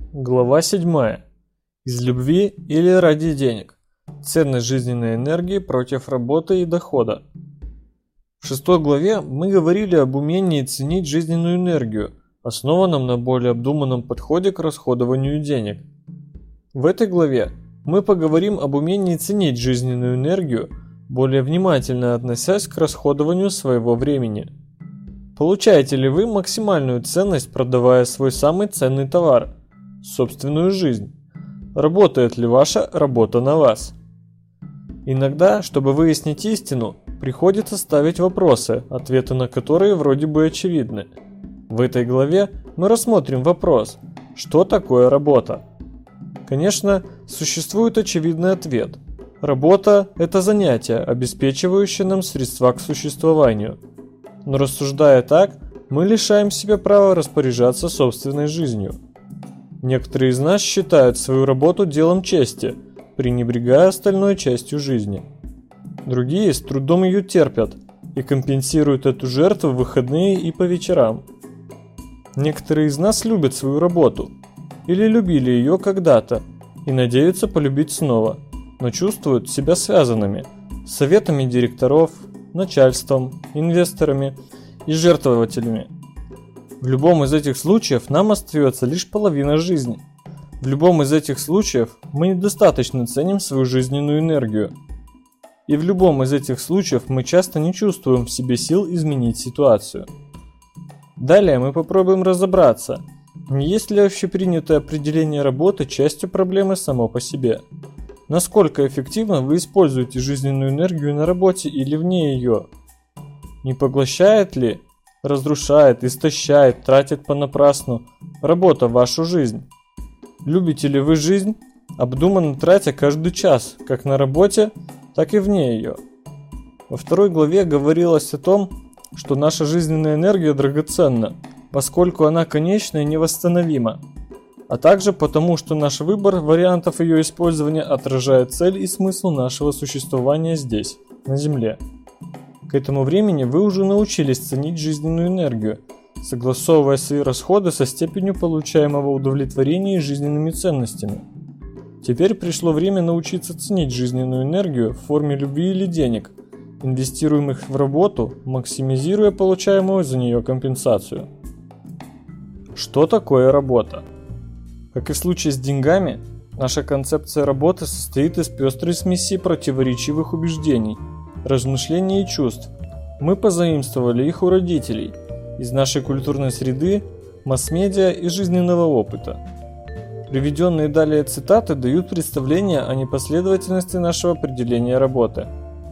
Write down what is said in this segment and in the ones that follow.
Глава 7. Из любви или ради денег. Ценность жизненной энергии против работы и дохода. В 6 главе мы говорили об умении ценить жизненную энергию, основанном на более обдуманном подходе к расходованию денег. В этой главе мы поговорим об умении ценить жизненную энергию, более внимательно относясь к расходованию своего времени. Получаете ли вы максимальную ценность, продавая свой самый ценный товар – собственную жизнь? Работает ли ваша работа на вас? Иногда, чтобы выяснить истину, приходится ставить вопросы, ответы на которые вроде бы очевидны. В этой главе мы рассмотрим вопрос: что такое работа? Конечно, существует очевидный ответ. Работа – это занятие, обеспечивающее нам средства к существованию. Но рассуждая так, мы лишаем себя права распоряжаться собственной жизнью. Некоторые из нас считают свою работу делом чести, пренебрегая остальной частью жизни. Другие с трудом ее терпят и компенсируют эту жертву в выходные и по вечерам. Некоторые из нас любят свою работу или любили ее когда-то и надеются полюбить снова, но чувствуют себя связанными с советами директоров, начальством, инвесторами и жертвователями. В любом из этих случаев нам остается лишь половина жизни. В любом из этих случаев мы недостаточно ценим свою жизненную энергию. И в любом из этих случаев мы часто не чувствуем в себе сил изменить ситуацию. Далее мы попробуем разобраться, не есть ли общепринятое определение работы частью проблемы само по себе. Насколько эффективно вы используете жизненную энергию на работе или вне ее? Не поглощает ли, разрушает, истощает, тратит понапрасну работа вашу жизнь? Любите ли вы жизнь, обдуманно тратя каждый час, как на работе, так и вне ее? Во 2 главе говорилось о том, что наша жизненная энергия драгоценна, поскольку она конечна и невосстановима, а также потому, что наш выбор вариантов ее использования отражает цель и смысл нашего существования здесь, на Земле. К этому времени вы уже научились ценить жизненную энергию, согласовывая свои расходы со степенью получаемого удовлетворения и жизненными ценностями. Теперь пришло время научиться ценить жизненную энергию в форме любви или денег, инвестируемых в работу, максимизируя получаемую за нее компенсацию. Что такое работа? Как и в случае с деньгами, наша концепция работы состоит из пестрой смеси противоречивых убеждений, размышлений и чувств. Мы позаимствовали их у родителей, из нашей культурной среды, масс-медиа и жизненного опыта. Приведенные далее цитаты дают представление о непоследовательности нашего определения работы.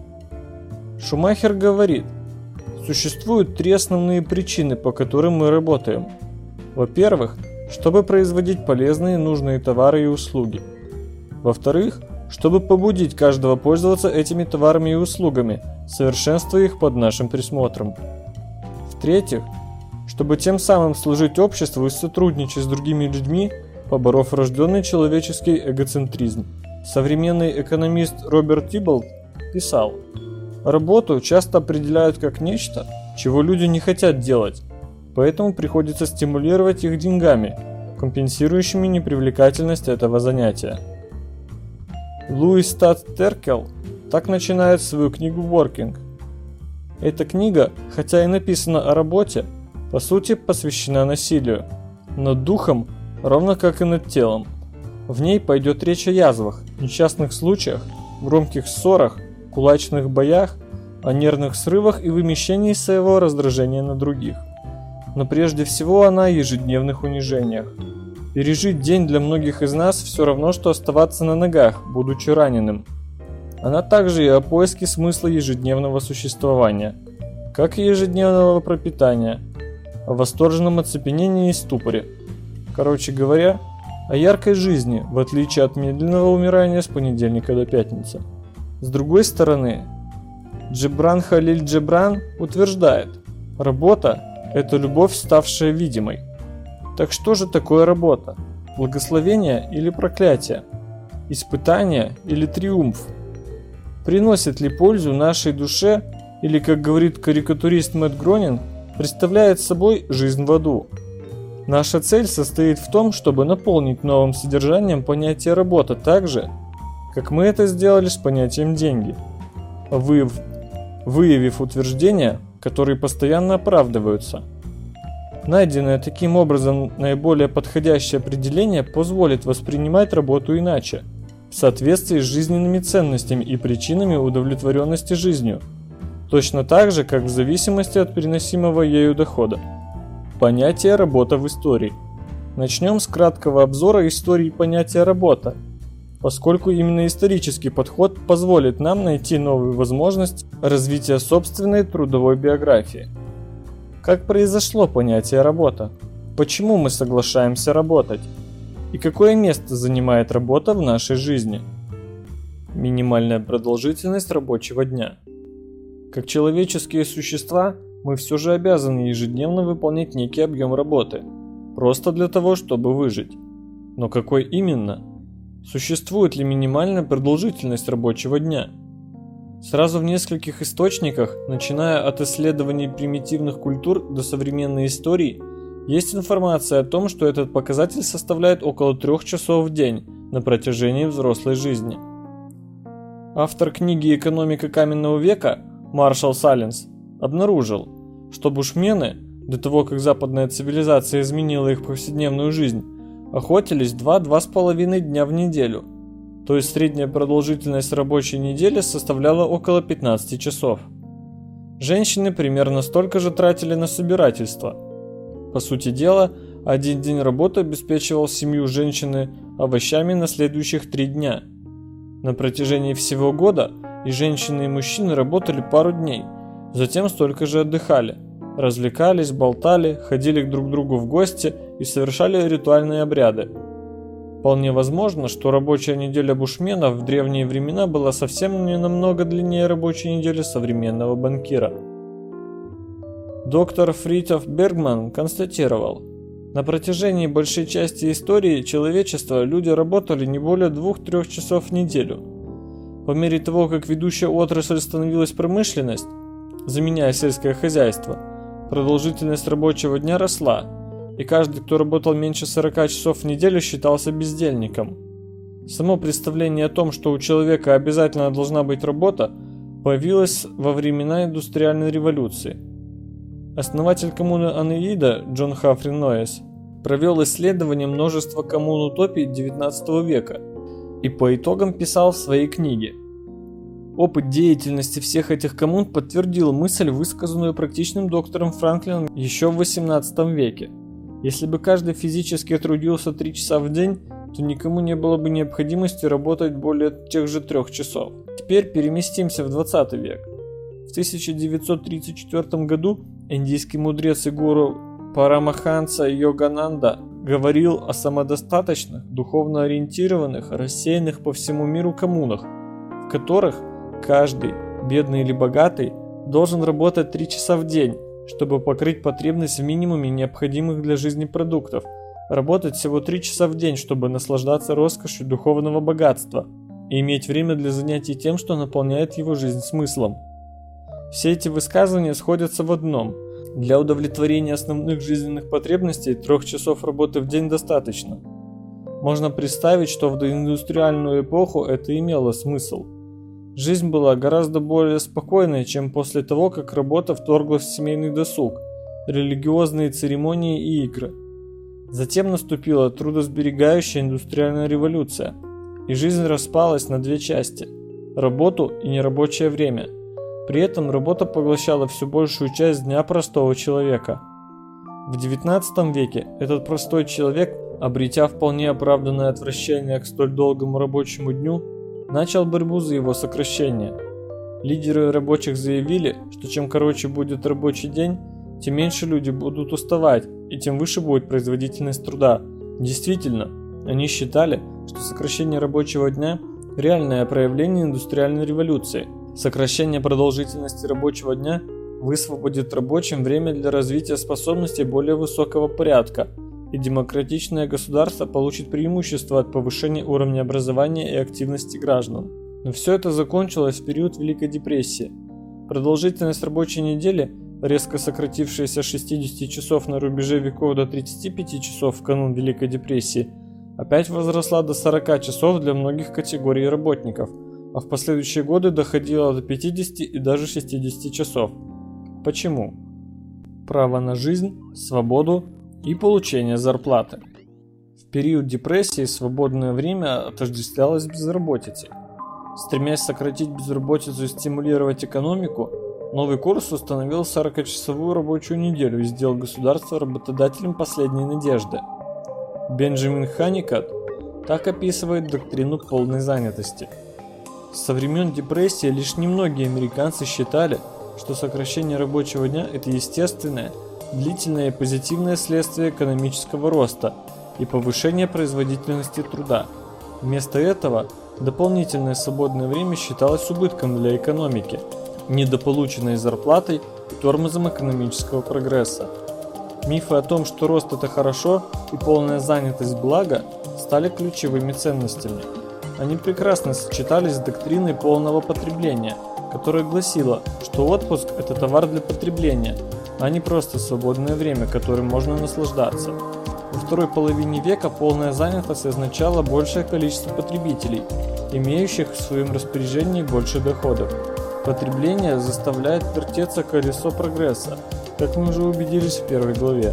Шумахер говорит: существуют 3 основные причины, по которым мы работаем. Во-первых, чтобы производить полезные и нужные товары и услуги. Во-вторых, чтобы побудить каждого пользоваться этими товарами и услугами, совершенствуя их под нашим присмотром. В-третьих, чтобы тем самым служить обществу и сотрудничать с другими людьми, поборов врожденный человеческий эгоцентризм. Современный экономист Роберт Тибболт писал: работу часто определяют как нечто, чего люди не хотят делать, поэтому приходится стимулировать их деньгами, компенсирующими непривлекательность этого занятия. Луис Теркел так начинает свою книгу «Working». Эта книга, хотя и написана о работе, по сути посвящена насилию над духом, равно как и над телом. В ней пойдет речь о язвах, несчастных случаях, громких ссорах, кулачных боях, о нервных срывах и вымещении своего раздражения на других. Но прежде всего она о ежедневных унижениях. Пережить день для многих из нас все равно, что оставаться на ногах, будучи раненым. Она также и о поиске смысла ежедневного существования, как и ежедневного пропитания, о восторженном оцепенении и ступоре. Короче говоря, о яркой жизни, в отличие от медленного умирания с понедельника до пятницы. С другой стороны, Джебран Халиль Джебран утверждает: работа – это любовь, ставшая видимой. Так что же такое работа? Благословение или проклятие? Испытание или триумф? Приносит ли пользу нашей душе или, как говорит карикатурист Мэтт Гронинг, представляет собой жизнь в аду? Наша цель состоит в том, чтобы наполнить новым содержанием понятие «работа» так же, как мы это сделали с понятием «деньги», выявив утверждения, которые постоянно оправдываются. Найденное таким образом наиболее подходящее определение позволит воспринимать работу иначе, в соответствии с жизненными ценностями и причинами удовлетворенности жизнью, точно так же, как в зависимости от переносимого ею дохода. Понятие «работа» в истории. Начнем с краткого обзора истории понятия «работа», поскольку именно исторический подход позволит нам найти новую возможность развития собственной трудовой биографии. Как произошло понятие «работа»? Почему мы соглашаемся работать? И какое место занимает работа в нашей жизни? Минимальная продолжительность рабочего дня. Как человеческие существа, мы все же обязаны ежедневно выполнять некий объем работы, просто для того, чтобы выжить. Но какой именно? Существует ли минимальная продолжительность рабочего дня? Сразу в нескольких источниках, начиная от исследований примитивных культур до современной истории, есть информация о том, что этот показатель составляет около 3 часов в день на протяжении взрослой жизни. Автор книги «Экономика каменного века» Маршал Саллинс обнаружил, что бушмены, до того как западная цивилизация изменила их повседневную жизнь, охотились 2-2,5 дня в неделю, то есть средняя продолжительность рабочей недели составляла около 15 часов. Женщины примерно столько же тратили на собирательство. По сути дела, один день работы обеспечивал семью женщины овощами на следующих 3 дня. На протяжении всего года и женщины, и мужчины работали пару дней, затем столько же отдыхали, развлекались, болтали, ходили друг к другу в гости и совершали ритуальные обряды. Вполне возможно, что рабочая неделя бушменов в древние времена была совсем не намного длиннее рабочей недели современного банкира. Доктор Фритьёф Бергман констатировал, на протяжении большей части истории человечества люди работали не более 2-3 часов в неделю. По мере того, как ведущая отрасль становилась промышленность, заменяя сельское хозяйство, продолжительность рабочего дня росла, и каждый, кто работал меньше 40 часов в неделю, считался бездельником. Само представление о том, что у человека обязательно должна быть работа, появилось во времена индустриальной революции. Основатель коммуны Анеида Джон Хафри Ноэс провел исследование множества коммун-утопий XIX века и по итогам писал в своей книге. Опыт деятельности всех этих коммун подтвердил мысль, высказанную практичным доктором Франклином еще в XVIII веке. Если бы каждый физически трудился 3 часа в день, то никому не было бы необходимости работать более тех же 3 часов. Теперь переместимся в 20 век. В 1934 году индийский мудрец и гуру Парамаханса Йогананда говорил о самодостаточных, духовно ориентированных, рассеянных по всему миру коммунах, в которых каждый, бедный или богатый, должен работать 3 часа в день, чтобы покрыть потребность в минимуме необходимых для жизни продуктов, работать всего 3 часа в день, чтобы наслаждаться роскошью духовного богатства и иметь время для занятий тем, что наполняет его жизнь смыслом. Все эти высказывания сходятся в одном. Для удовлетворения основных жизненных потребностей 3 часов работы в день достаточно. Можно представить, что в доиндустриальную эпоху это имело смысл. Жизнь была гораздо более спокойной, чем после того, как работа вторглась в семейный досуг, религиозные церемонии и игры. Затем наступила трудосберегающая индустриальная революция, и жизнь распалась на 2 части – работу и нерабочее время. При этом работа поглощала все большую часть дня простого человека. В XIX веке этот простой человек, обретя вполне оправданное отвращение к столь долгому рабочему дню, начал борьбу за его сокращение. Лидеры рабочих заявили, что чем короче будет рабочий день, тем меньше люди будут уставать, и тем выше будет производительность труда. Действительно, они считали, что сокращение рабочего дня – реальное проявление индустриальной революции. Сокращение продолжительности рабочего дня высвободит рабочим время для развития способностей более высокого порядка, и демократичное государство получит преимущество от повышения уровня образования и активности граждан. Но все это закончилось в период Великой депрессии. Продолжительность рабочей недели резко сократившаяся с 60 часов на рубеже веков до 35 часов в канун Великой депрессии, опять возросла до 40 часов для многих категорий работников, а в последующие годы доходила до 50 и даже 60 часов. Почему? Право на жизнь, свободу и получение зарплаты. В период депрессии свободное время отождествлялось с безработицей. Стремясь сократить безработицу и стимулировать экономику, новый курс установил 40-часовую рабочую неделю и сделал государство работодателем последней надежды. Бенджамин Ханикат так описывает доктрину полной занятости. Со времен депрессии лишь немногие американцы считали, что сокращение рабочего дня – это естественное, длительное и позитивное следствие экономического роста и повышения производительности труда. Вместо этого дополнительное свободное время считалось убытком для экономики, недополученной зарплатой и тормозом экономического прогресса. Мифы о том, что рост – это хорошо и полная занятость – благо, стали ключевыми ценностями. Они прекрасно сочетались с доктриной полного потребления, которая гласила, что отпуск – это товар для потребления, а не просто свободное время, которым можно наслаждаться. Во второй половине века полная занятость означала большее количество потребителей, имеющих в своем распоряжении больше доходов. Потребление заставляет вертеться колесо прогресса, как мы уже убедились в первой главе.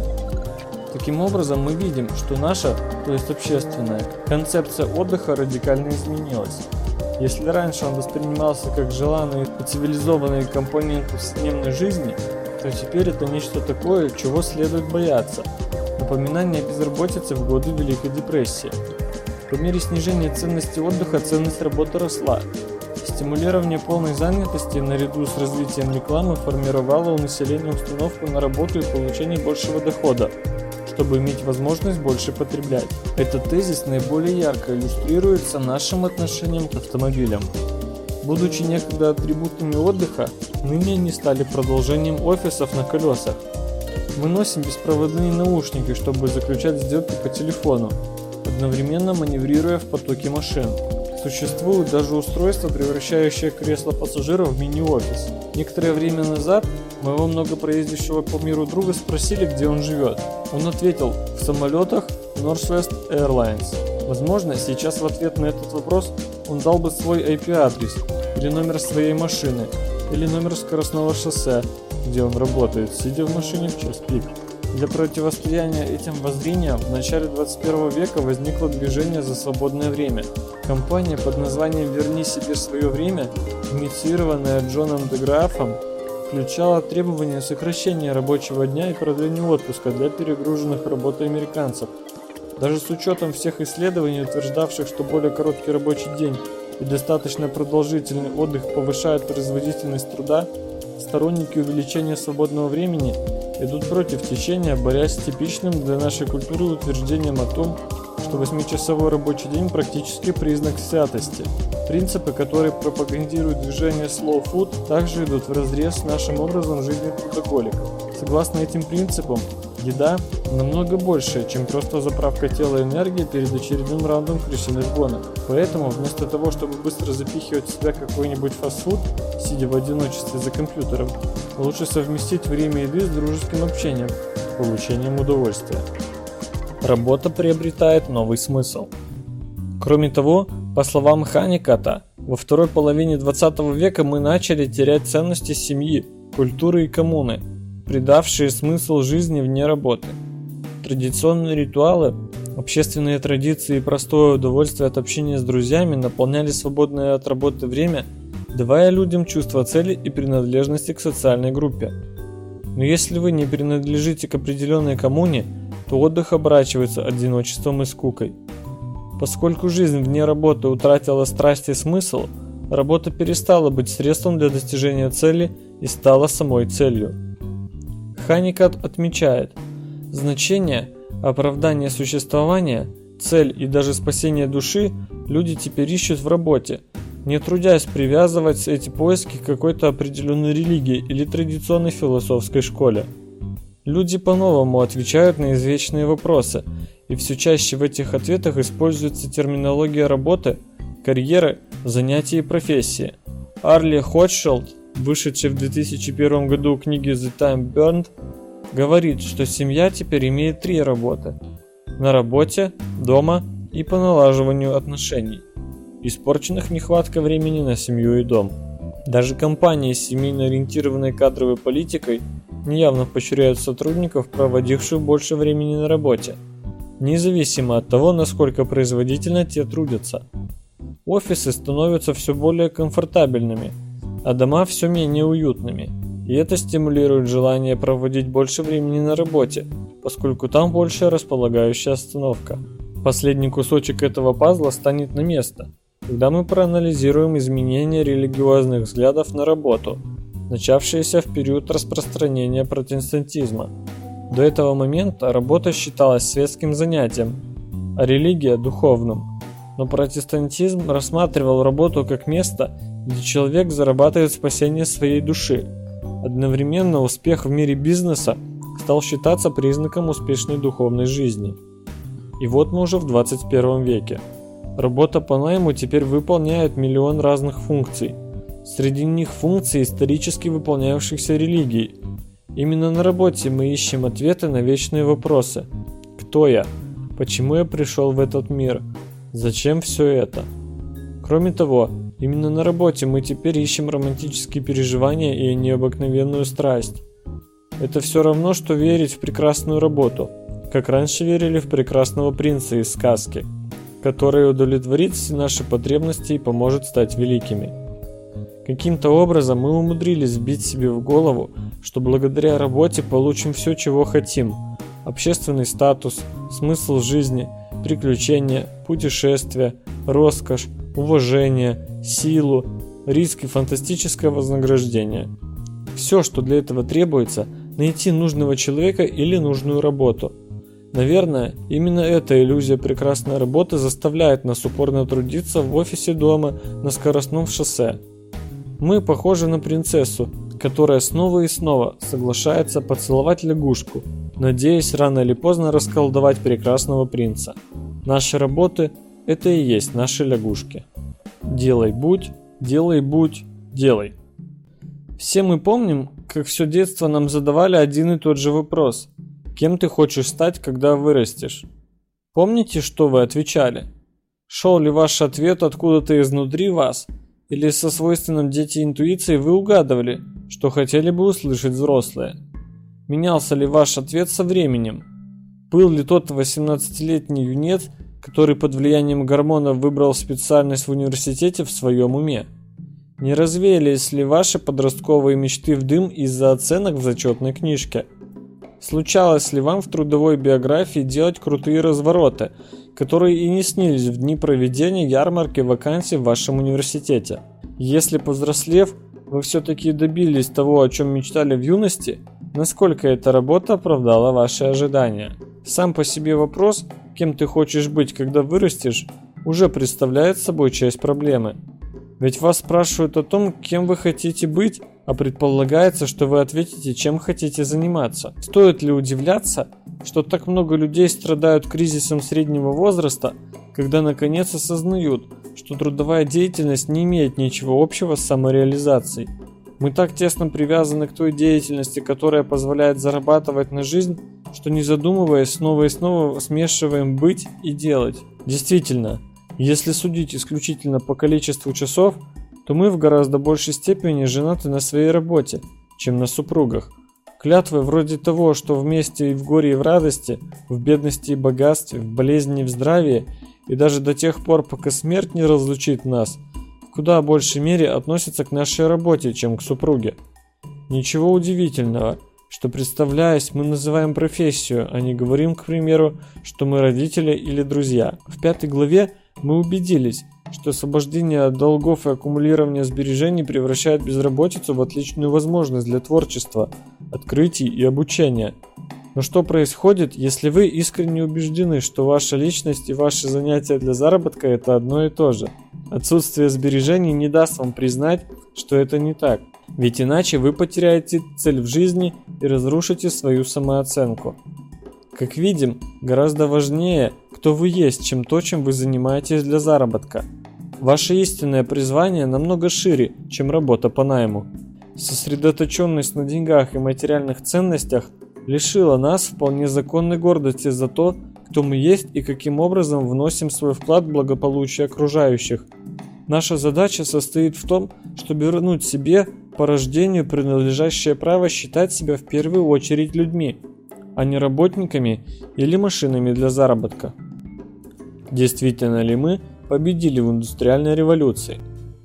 Таким образом, мы видим, что наша, то есть общественная, концепция отдыха радикально изменилась. Если раньше он воспринимался как желанный и цивилизованный компонент повседневной жизни, то теперь это нечто такое, чего следует бояться. Напоминание о безработице в годы Великой депрессии. По мере снижения ценности отдыха ценность работы росла. Стимулирование полной занятости наряду с развитием рекламы формировало у населения установку на работу и получение большего дохода, чтобы иметь возможность больше потреблять. Этот тезис наиболее ярко иллюстрируется нашим отношением к автомобилям. Будучи некогда атрибутами отдыха, ныне они стали продолжением офисов на колесах. Мы носим беспроводные наушники, чтобы заключать сделки по телефону, одновременно маневрируя в потоке машин. Существуют даже устройства, превращающие кресло пассажира в мини-офис. Некоторое время назад моего много проездившего по миру друга спросили, где он живет. Он ответил: в самолетах Northwest Airlines. Возможно, сейчас в ответ на этот вопрос он дал бы свой IP-адрес, или номер своей машины, или номер скоростного шоссе, где он работает, сидя в машине в час пик. Для противостояния этим воззрениям в начале 21 века возникло движение за свободное время. Компания под названием «Верни себе свое время», инициированная Джоном де Графом, включала требования сокращения рабочего дня и продления отпуска для перегруженных работой американцев. Даже с учетом всех исследований, утверждавших, что более короткий рабочий день и достаточно продолжительный отдых повышают производительность труда, сторонники увеличения свободного времени идут против течения, борясь с типичным для нашей культуры утверждением о том, что 8-часовой рабочий день практически признак святости. Принципы, которые пропагандируют движение Slow Food, также идут вразрез с нашим образом жизни трудоголиков. Согласно этим принципам, еда намного больше, чем просто заправка тела энергии перед очередным раундом крысиных гонок. Поэтому, вместо того, чтобы быстро запихивать в себя какой-нибудь фастфуд, сидя в одиночестве за компьютером, лучше совместить время еды с дружеским общением, получением удовольствия. Работа приобретает новый смысл. Кроме того, по словам Ханиката, во второй половине 20 века мы начали терять ценности семьи, культуры и коммуны, придавшие смысл жизни вне работы. Традиционные ритуалы, общественные традиции и простое удовольствие от общения с друзьями наполняли свободное от работы время, давая людям чувство цели и принадлежности к социальной группе. Но если вы не принадлежите к определенной коммуне, то отдых оборачивается одиночеством и скукой. Поскольку жизнь вне работы утратила страсть и смысл, работа перестала быть средством для достижения цели и стала самой целью. Ханикат отмечает: значение, оправдание существования, цель и даже спасение души люди теперь ищут в работе, не трудясь привязывать эти поиски к какой-то определенной религии или традиционной философской школе. Люди по-новому отвечают на извечные вопросы, и все чаще в этих ответах используется терминология работы, карьеры, занятий и профессии. Арли Хотшилд вышедшей в 2001 году книге The Time Burned, говорит, что семья теперь имеет 3 работы: на работе, дома и по налаживанию отношений, испорченных нехваткой времени на семью и дом. Даже компании с семейно ориентированной кадровой политикой неявно поощряют сотрудников, проводивших больше времени на работе, независимо от того, насколько производительно те трудятся. Офисы становятся все более комфортабельными, а дома все менее уютными, и это стимулирует желание проводить больше времени на работе, поскольку там больше располагающая обстановка. Последний кусочек этого пазла станет на место, когда мы проанализируем изменения религиозных взглядов на работу, начавшиеся в период распространения протестантизма. До этого момента работа считалась светским занятием, а религия – духовным. Но протестантизм рассматривал работу как место, где человек зарабатывает спасение своей души. Одновременно успех в мире бизнеса стал считаться признаком успешной духовной жизни. И вот мы уже в 21 веке. Работа по найму теперь выполняет миллион разных функций. Среди них функции, исторически выполнявшихся религией. Именно на работе мы ищем ответы на вечные вопросы. Кто я? Почему я пришел в этот мир? Зачем все это? Кроме того, именно на работе мы теперь ищем романтические переживания и необыкновенную страсть. Это все равно, что верить в прекрасную работу, как раньше верили в прекрасного принца из сказки, который удовлетворит все наши потребности и поможет стать великими. Каким-то образом мы умудрились вбить себе в голову, что благодаря работе получим все, чего хотим: общественный статус, смысл жизни, приключения, путешествия, роскошь, уважение, силу, риск и фантастическое вознаграждение. Все, что для этого требуется, найти нужного человека или нужную работу. Наверное, именно эта иллюзия прекрасной работы заставляет нас упорно трудиться в офисе дома, на скоростном шоссе. Мы похожи на принцессу, которая снова и снова соглашается поцеловать лягушку, надеясь рано или поздно расколдовать прекрасного принца. Наши работы – это и есть наши лягушки. Делай, будь, делай, будь, делай. Все мы помним, как все детство нам задавали один и тот же вопрос: кем ты хочешь стать, когда вырастешь? Помните, что вы отвечали? Шел ли ваш ответ откуда-то изнутри вас, или со свойственным детям интуицией вы угадывали, что хотели бы услышать взрослые? Менялся ли ваш ответ со временем? Был ли тот 18-летний юнец, который под влиянием гормонов выбрал специальность в университете, в своем уме? Не развеялись ли ваши подростковые мечты в дым из-за оценок в зачетной книжке? Случалось ли вам в трудовой биографии делать крутые развороты, которые и не снились в дни проведения ярмарки вакансий в вашем университете? Если, повзрослев, вы все-таки добились того, о чем мечтали в юности, насколько эта работа оправдала ваши ожидания? Сам по себе вопрос, кем ты хочешь быть, когда вырастешь, уже представляет собой часть проблемы. Ведь вас спрашивают о том, кем вы хотите быть, а предполагается, что вы ответите, чем хотите заниматься. Стоит ли удивляться, что так много людей страдают кризисом среднего возраста, когда наконец осознают, что трудовая деятельность не имеет ничего общего с самореализацией? Мы так тесно привязаны к той деятельности, которая позволяет зарабатывать на жизнь, что, не задумываясь, снова и снова смешиваем быть и делать. Действительно, если судить исключительно по количеству часов, то мы в гораздо большей степени женаты на своей работе, чем на супругах. Клятвы вроде того, что вместе и в горе, и в радости, в бедности и богатстве, в болезни и в здравии, и даже до тех пор, пока смерть не разлучит нас, в куда большей мере относятся к нашей работе, чем к супруге. Ничего удивительного, что, представляясь, мы называем профессию, а не говорим, к примеру, что мы родители или друзья. В 5 главе мы убедились, что освобождение от долгов и аккумулирование сбережений превращает безработицу в отличную возможность для творчества, открытий и обучения. Но что происходит, если вы искренне убеждены, что ваша личность и ваши занятия для заработка – это одно и то же? Отсутствие сбережений не даст вам признать, что это не так, ведь иначе вы потеряете цель в жизни и разрушите свою самооценку. Как видим, гораздо важнее, кто вы есть, чем то, чем вы занимаетесь для заработка. Ваше истинное призвание намного шире, чем работа по найму. Сосредоточенность на деньгах и материальных ценностях лишила нас вполне законной гордости за то, кто мы есть и каким образом вносим свой вклад в благополучие окружающих. Наша задача состоит в том, чтобы вернуть себе по рождению принадлежащее право считать себя в первую очередь людьми, а не работниками или машинами для заработка. Действительно ли мы победили в индустриальной революции?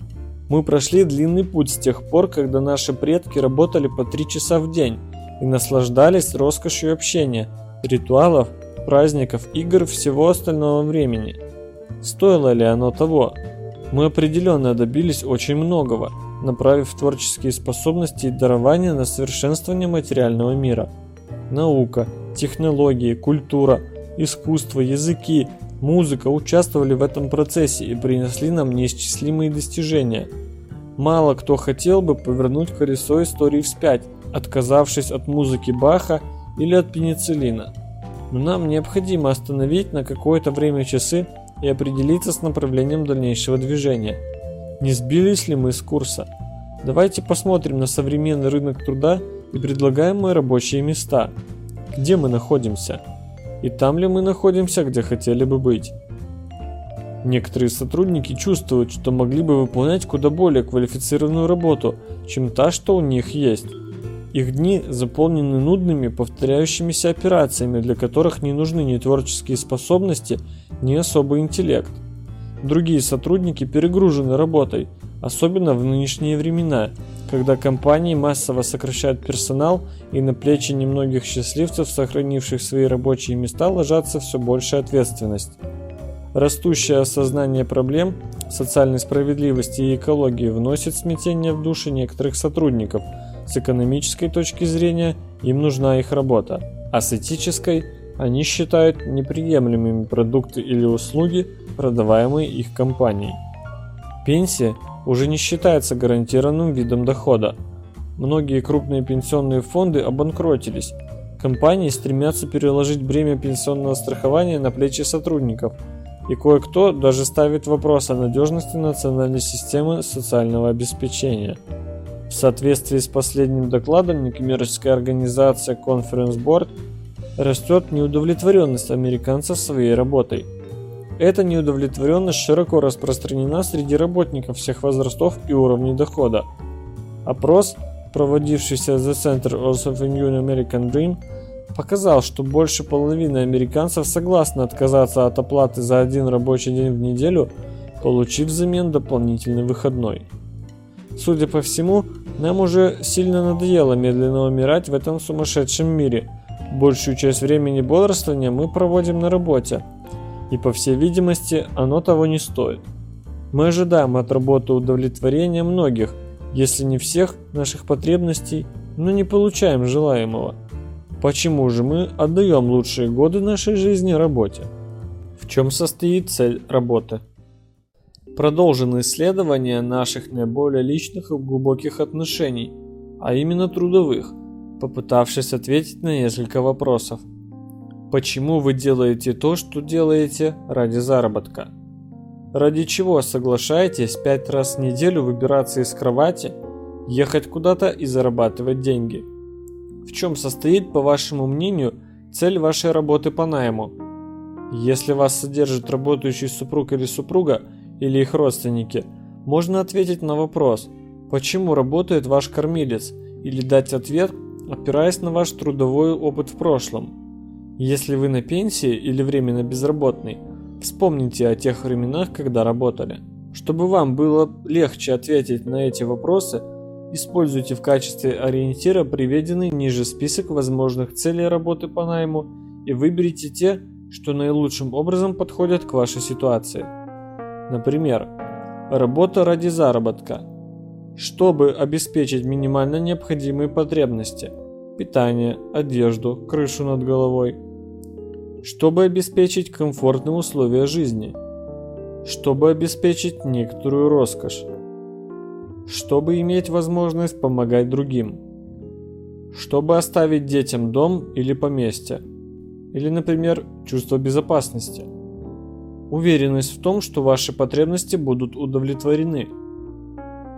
Мы прошли длинный путь с тех пор, когда наши предки работали по 3 часа в день и наслаждались роскошью общения, ритуалов, праздников, игр, всего остального времени. Стоило ли оно того? Мы определенно добились очень многого, направив творческие способности и дарования на совершенствование материального мира. Наука, технологии, культура, искусство, языки, музыка участвовали в этом процессе и принесли нам неисчислимые достижения. Мало кто хотел бы повернуть колесо истории вспять, отказавшись от музыки Баха или от пенициллина. Но нам необходимо остановить на какое-то время часы и определиться с направлением дальнейшего движения. Не сбились ли мы с курса? Давайте посмотрим на современный рынок труда и предлагаемые рабочие места. Где мы находимся? И там ли мы находимся, где хотели бы быть? Некоторые сотрудники чувствуют, что могли бы выполнять куда более квалифицированную работу, чем та, что у них есть. Их дни заполнены нудными, повторяющимися операциями, для которых не нужны ни творческие способности, ни особый интеллект. Другие сотрудники перегружены работой, особенно в нынешние времена, когда компании массово сокращают персонал и на плечи немногих счастливцев, сохранивших свои рабочие места, ложится все большая ответственность. Растущее осознание проблем социальной справедливости и экологии вносит смятение в души некоторых сотрудников. С экономической точки зрения им нужна их работа, а с этической они считают неприемлемыми продукты или услуги, продаваемые их компанией. Пенсия уже не считается гарантированным видом дохода. Многие крупные пенсионные фонды обанкротились. Компании стремятся переложить бремя пенсионного страхования на плечи сотрудников, и кое-кто даже ставит вопрос о надежности национальной системы социального обеспечения. В соответствии с последним докладом некоммерческой организации Conference Board растет неудовлетворенность американцев своей работой. Эта неудовлетворенность широко распространена среди работников всех возрастов и уровней дохода. Опрос, проводившийся The Center of the New American Dream, показал, что больше половины американцев согласны отказаться от оплаты за один рабочий день в неделю, получив взамен дополнительный выходной. Судя по всему, нам уже сильно надоело медленно умирать в этом сумасшедшем мире. Большую часть времени бодрствования мы проводим на работе, и по всей видимости оно того не стоит. Мы ожидаем от работы удовлетворения многих, если не всех наших потребностей, но не получаем желаемого. Почему же мы отдаем лучшие годы нашей жизни работе? В чем состоит цель работы? Продолжено исследование наших наиболее личных и глубоких отношений, а именно трудовых, попытавшись ответить на несколько вопросов. Почему вы делаете то, что делаете ради заработка? Ради чего соглашаетесь 5 раз в неделю выбираться из кровати, ехать куда-то и зарабатывать деньги? В чем состоит, по вашему мнению, цель вашей работы по найму? Если вас содержит работающий супруг или супруга, или их родственники, можно ответить на вопрос, почему работает ваш кормилец, или дать ответ, опираясь на ваш трудовой опыт в прошлом. Если вы на пенсии или временно безработный, вспомните о тех временах, когда работали. Чтобы вам было легче ответить на эти вопросы, используйте в качестве ориентира приведенный ниже список возможных целей работы по найму и выберите те, что наилучшим образом подходят к вашей ситуации. Например, работа ради заработка, чтобы обеспечить минимально необходимые потребности – питание, одежду, крышу над головой, чтобы обеспечить комфортные условия жизни, чтобы обеспечить некоторую роскошь, чтобы иметь возможность помогать другим, чтобы оставить детям дом или поместье, или, например, чувство безопасности. Уверенность в том, что ваши потребности будут удовлетворены.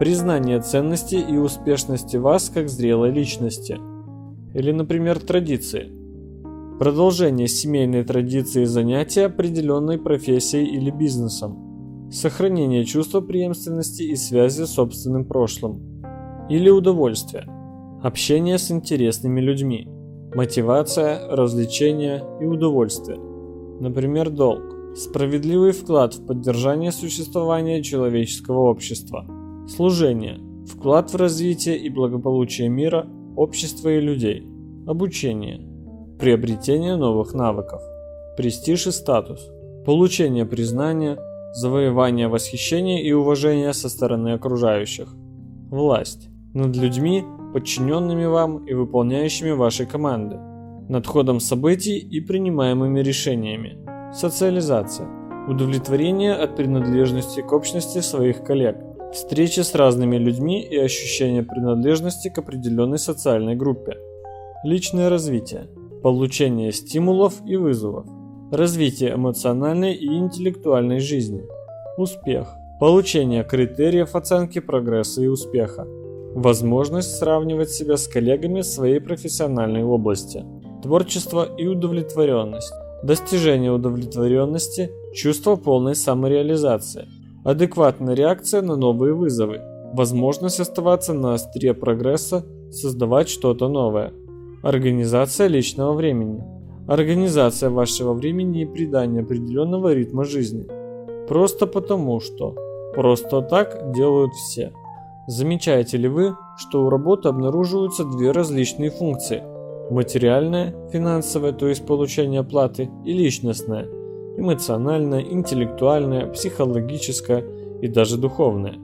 признание ценности и успешности вас как зрелой личности. Или, например, традиции. Продолжение семейной традиции занятия определенной профессией или бизнесом. Сохранение чувства преемственности и связи с собственным прошлым. Или удовольствие. Общение с интересными людьми. Мотивация, развлечения и удовольствие. Например, долг. Справедливый вклад в поддержание существования человеческого общества. Служение. Вклад в развитие и благополучие мира, общества и людей. Обучение. Приобретение новых навыков. Престиж и статус. Получение признания, завоевание восхищения и уважения со стороны окружающих. Власть. Над людьми, подчиненными вам и выполняющими вашей команды. Над ходом событий и принимаемыми решениями. Социализация. Удовлетворение от принадлежности к общности своих коллег. Встречи с разными людьми и ощущение принадлежности к определенной социальной группе. Личное развитие. Получение стимулов и вызовов. Развитие эмоциональной и интеллектуальной жизни. Успех. Получение критериев оценки прогресса и успеха. Возможность сравнивать себя с коллегами в своей профессиональной области. Творчество и удовлетворенность. Достижение удовлетворенности, чувство полной самореализации. Адекватная реакция на новые вызовы. Возможность оставаться на острие прогресса, создавать что-то новое. Организация личного времени. Организация вашего времени и придание определенного ритма жизни. Просто потому что. Просто так делают все. Замечаете ли вы, что у работы обнаруживаются две различные функции? Материальная, финансовая, то есть получение оплаты, и личностная, эмоциональная, интеллектуальная, психологическая и даже духовная.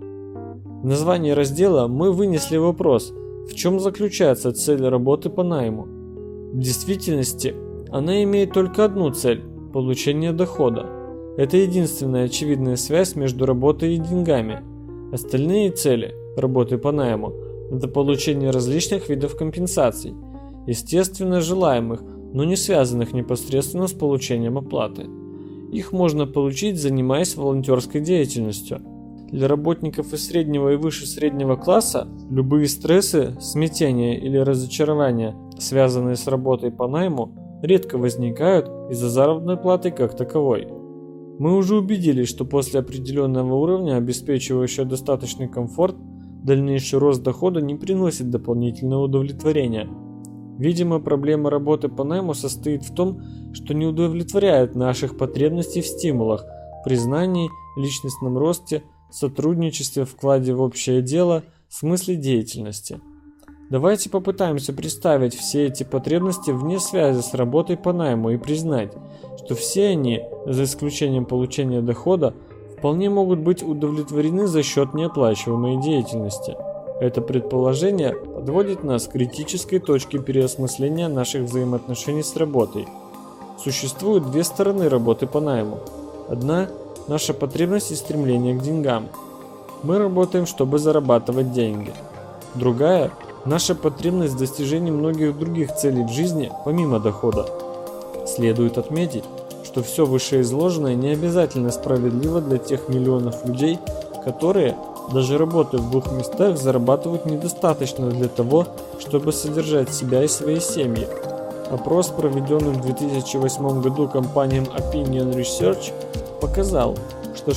В названии раздела мы вынесли вопрос, в чем заключается цель работы по найму. В действительности, она имеет только одну цель – получение дохода. Это единственная очевидная связь между работой и деньгами. Остальные цели работы по найму – это получение различных видов компенсаций, естественно желаемых, но не связанных непосредственно с получением оплаты. Их можно получить, занимаясь волонтерской деятельностью. Для работников из среднего и выше среднего класса любые стрессы, смятения или разочарования, связанные с работой по найму, редко возникают из-за заработной платы как таковой. Мы уже убедились, что после определенного уровня, обеспечивающего достаточный комфорт, дальнейший рост дохода не приносит дополнительного удовлетворения. Видимо, проблема работы по найму состоит в том, что не удовлетворяет наших потребностей в стимулах, признании, личностном росте, сотрудничестве, вкладе в общее дело, смысле деятельности. Давайте попытаемся представить все эти потребности вне связи с работой по найму и признать, что все они, за исключением получения дохода, вполне могут быть удовлетворены за счет неоплачиваемой деятельности. Это предположение подводит нас к критической точке переосмысления наших взаимоотношений с работой. Существуют две стороны работы по найму. Одна – наша потребность и стремление к деньгам. Мы работаем, чтобы зарабатывать деньги. Другая – наша потребность в достижении многих других целей в жизни, помимо дохода. Следует отметить, что все вышеизложенное не обязательно справедливо для тех миллионов людей, которые, даже работая в двух местах, зарабатывают недостаточно для того, чтобы содержать себя и свои семьи. Опрос, проведенный в 2008 году компанией Opinion Research, показал, что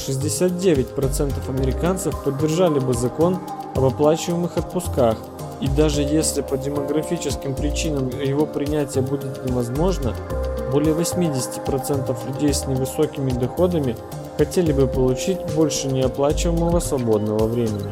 69% американцев поддержали бы закон об оплачиваемых отпусках, и даже если по демографическим причинам его принятие будет невозможно, более 80% людей с невысокими доходами хотели бы получить больше неоплачиваемого свободного времени.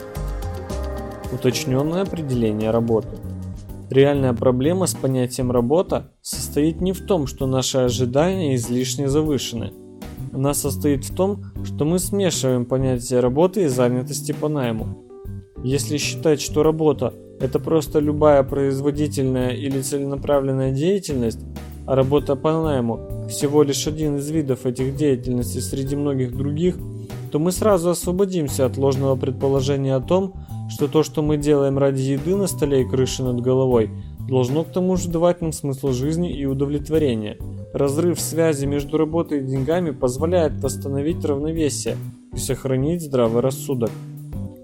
Уточненное определение работы. Реальная проблема с понятием «работа» состоит не в том, что наши ожидания излишне завышены. Она состоит в том, что мы смешиваем понятия работы и занятости по найму. Если считать, что работа – это просто любая производительная или целенаправленная деятельность, а работа по найму – всего лишь один из видов этих деятельностей среди многих других, то мы сразу освободимся от ложного предположения о том, что то, что мы делаем ради еды на столе и крыши над головой, должно к тому же давать нам смысл жизни и удовлетворения. Разрыв связи между работой и деньгами позволяет восстановить равновесие и сохранить здравый рассудок.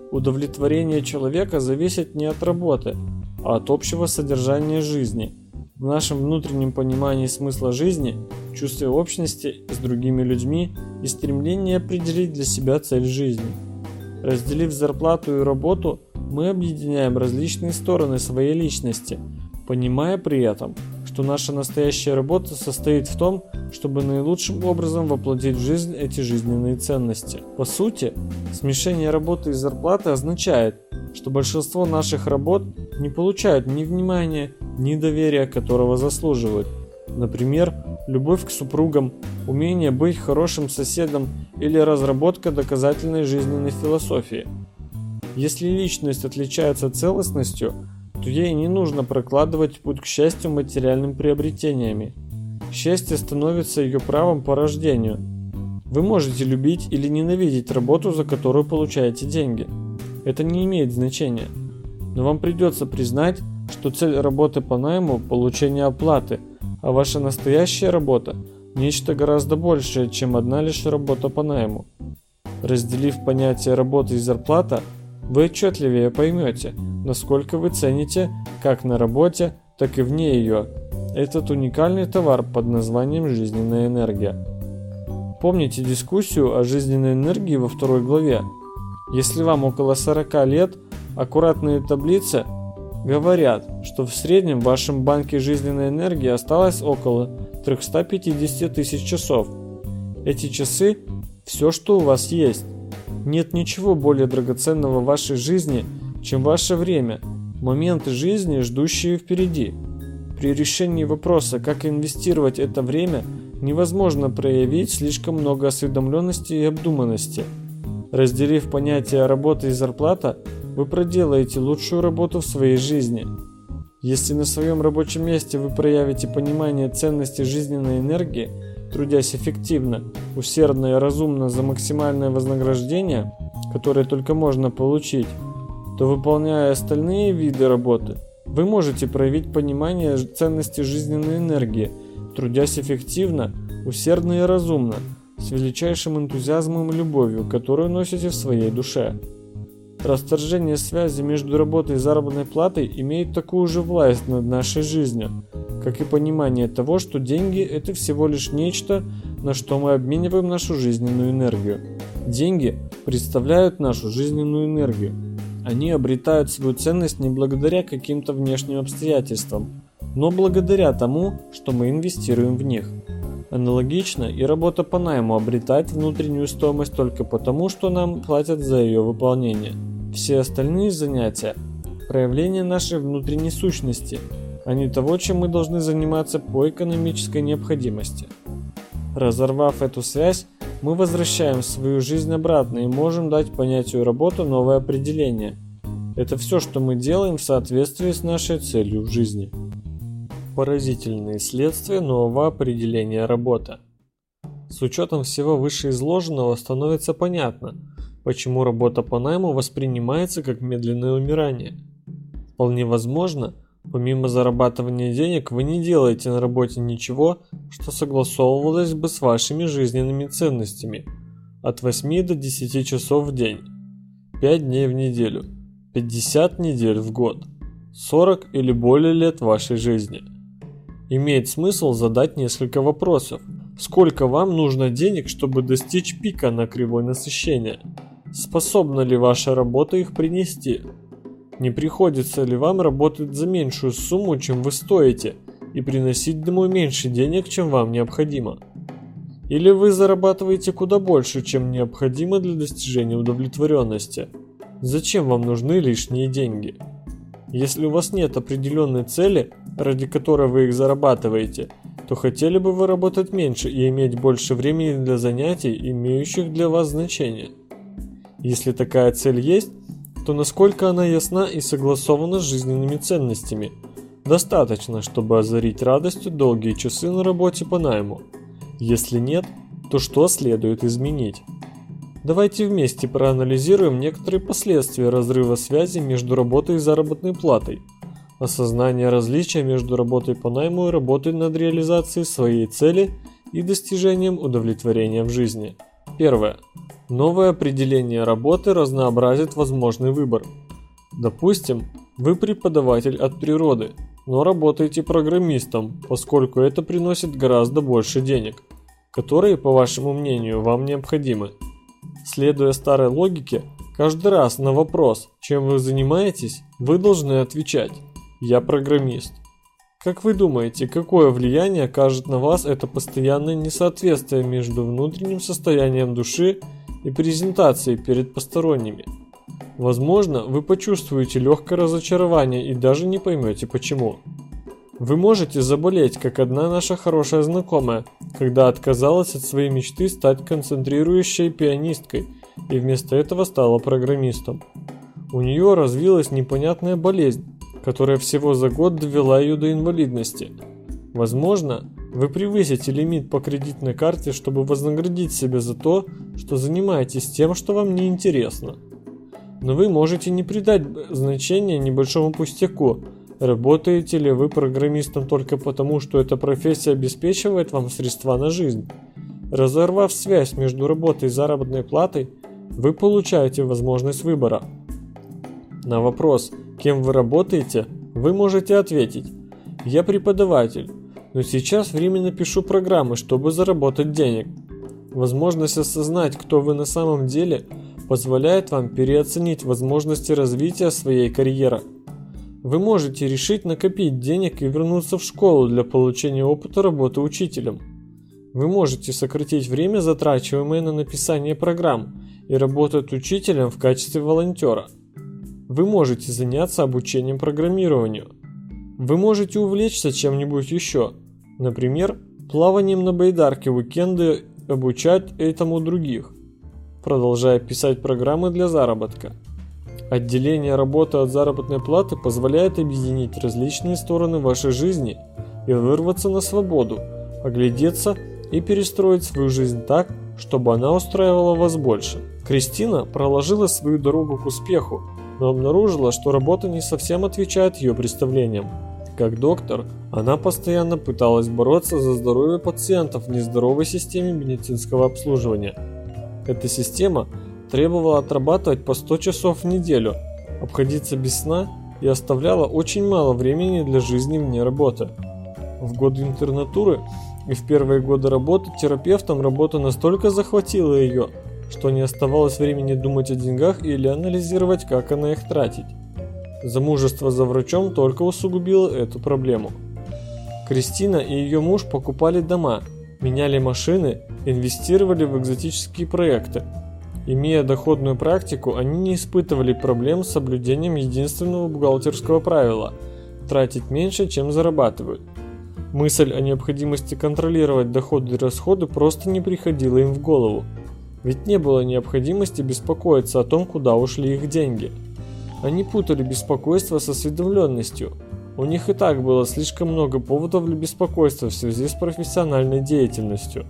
Удовлетворение человека зависит не от работы, а от общего содержания жизни. В нашем внутреннем понимании смысла жизни, чувстве общности с другими людьми и стремлении определить для себя цель жизни. Разделив зарплату и работу, мы объединяем различные стороны своей личности, понимая при этом, что наша настоящая работа состоит в том, чтобы наилучшим образом воплотить в жизнь эти жизненные ценности. По сути, смешение работы и зарплаты означает, что большинство наших работ не получают ни внимания, ни доверия, которого заслуживают. Например, любовь к супругам, умение быть хорошим соседом или разработка доказательной жизненной философии. Если личность отличается целостностью, то ей не нужно прокладывать путь к счастью материальными приобретениями. Счастье становится ее правом по рождению. Вы можете любить или ненавидеть работу, за которую получаете деньги. Это не имеет значения. Но вам придется признать, что цель работы по найму – получение оплаты, а ваша настоящая работа – нечто гораздо большее, чем одна лишь работа по найму. Разделив понятие работы и зарплата, вы отчетливее поймете, насколько вы цените как на работе, так и вне ее этот уникальный товар под названием жизненная энергия. Помните дискуссию о жизненной энергии во 2 главе? Если вам около 40 лет, аккуратные таблицы говорят, что в среднем в вашем банке жизненной энергии осталось около 350 тысяч часов. Эти часы – все, что у вас есть. Нет ничего более драгоценного в вашей жизни, чем ваше время, моменты жизни, ждущие впереди. При решении вопроса, как инвестировать это время, невозможно проявить слишком много осведомленности и обдуманности. Разделив понятия работа и зарплата, вы проделаете лучшую работу в своей жизни. Если на своем рабочем месте вы проявите понимание ценности жизненной энергии, трудясь эффективно, усердно и разумно за максимальное вознаграждение, которое только можно получить, то, выполняя остальные виды работы, вы можете проявить понимание ценности жизненной энергии, трудясь эффективно, усердно и разумно, с величайшим энтузиазмом и любовью, которую носите в своей душе. Расторжение связи между работой и заработной платой имеет такую же власть над нашей жизнью, как и понимание того, что деньги – это всего лишь нечто, на что мы обмениваем нашу жизненную энергию. Деньги представляют нашу жизненную энергию. Они обретают свою ценность не благодаря каким-то внешним обстоятельствам, но благодаря тому, что мы инвестируем в них. Аналогично и работа по найму обретает внутреннюю стоимость только потому, что нам платят за ее выполнение. Все остальные занятия – проявление нашей внутренней сущности, а не того, чем мы должны заниматься по экономической необходимости. Разорвав эту связь, мы возвращаем свою жизнь обратно и можем дать понятию работы новое определение. Это все, что мы делаем в соответствии с нашей целью в жизни. Поразительные следствия нового определения работы. С учетом всего вышеизложенного становится понятно, почему работа по найму воспринимается как медленное умирание. Вполне возможно, помимо зарабатывания денег, вы не делаете на работе ничего, что согласовывалось бы с вашими жизненными ценностями. От 8 до 10 часов в день, 5 дней в неделю, 50 недель в год, 40 или более лет вашей жизни. Имеет смысл задать несколько вопросов. Сколько вам нужно денег, чтобы достичь пика на кривой насыщения? Способна ли ваша работа их принести? Не приходится ли вам работать за меньшую сумму, чем вы стоите, и приносить домой меньше денег, чем вам необходимо? Или вы зарабатываете куда больше, чем необходимо для достижения удовлетворенности? Зачем вам нужны лишние деньги? Если у вас нет определенной цели, ради которой вы их зарабатываете, то хотели бы вы работать меньше и иметь больше времени для занятий, имеющих для вас значение. Если такая цель есть, то насколько она ясна и согласована с жизненными ценностями? Достаточно, чтобы озарить радостью долгие часы на работе по найму. Если нет, то что следует изменить? Давайте вместе проанализируем некоторые последствия разрыва связи между работой и заработной платой. Осознание различия между работой по найму и работой над реализацией своей цели и достижением удовлетворения в жизни. Первое. Новое определение работы разнообразит возможный выбор. Допустим, вы преподаватель от природы, но работаете программистом, поскольку это приносит гораздо больше денег, которые, по вашему мнению, вам необходимы. Следуя старой логике, каждый раз на вопрос, чем вы занимаетесь, вы должны отвечать: «Я программист». Как вы думаете, какое влияние окажет на вас это постоянное несоответствие между внутренним состоянием души и презентацией перед посторонними? Возможно, вы почувствуете легкое разочарование и даже не поймете почему. Вы можете заболеть, как одна наша хорошая знакомая, когда отказалась от своей мечты стать концентрирующей пианисткой и вместо этого стала программистом. У нее развилась непонятная болезнь, которая всего за год довела ее до инвалидности. Возможно, вы превысите лимит по кредитной карте, чтобы вознаградить себя за то, что занимаетесь тем, что вам не интересно. Но вы можете не придать значения небольшому пустяку. Работаете ли вы программистом только потому, что эта профессия обеспечивает вам средства на жизнь? Разорвав связь между работой и заработной платой, вы получаете возможность выбора. На вопрос, кем вы работаете, вы можете ответить: «Я преподаватель, но сейчас временно пишу программы, чтобы заработать денег». Возможность осознать, кто вы на самом деле, позволяет вам переоценить возможности развития своей карьеры. Вы можете решить накопить денег и вернуться в школу для получения опыта работы учителем. Вы можете сократить время, затрачиваемое на написание программ, и работать учителем в качестве волонтера. Вы можете заняться обучением программированию. Вы можете увлечься чем-нибудь еще, например, плаванием на байдарке в уикенды, обучать этому других, продолжая писать программы для заработка. Отделение работы от заработной платы позволяет объединить различные стороны вашей жизни и вырваться на свободу, оглядеться и перестроить свою жизнь так, чтобы она устраивала вас больше. Кристина проложила свою дорогу к успеху, но обнаружила, что работа не совсем отвечает ее представлениям. Как доктор, она постоянно пыталась бороться за здоровье пациентов в нездоровой системе медицинского обслуживания. Эта система требовала отрабатывать по 100 часов в неделю, обходиться без сна и оставляла очень мало времени для жизни вне работы. В годы интернатуры и в первые годы работы терапевтом работа настолько захватила ее, что не оставалось времени думать о деньгах или анализировать, как она их тратить. Замужество за врачом только усугубило эту проблему. Кристина и ее муж покупали дома, меняли машины, инвестировали в экзотические проекты. Имея доходную практику, они не испытывали проблем с соблюдением единственного бухгалтерского правила – тратить меньше, чем зарабатывают. Мысль о необходимости контролировать доходы и расходы просто не приходила им в голову, ведь не было необходимости беспокоиться о том, куда ушли их деньги. Они путали беспокойство с осведомленностью. У них и так было слишком много поводов для беспокойства в связи с профессиональной деятельностью.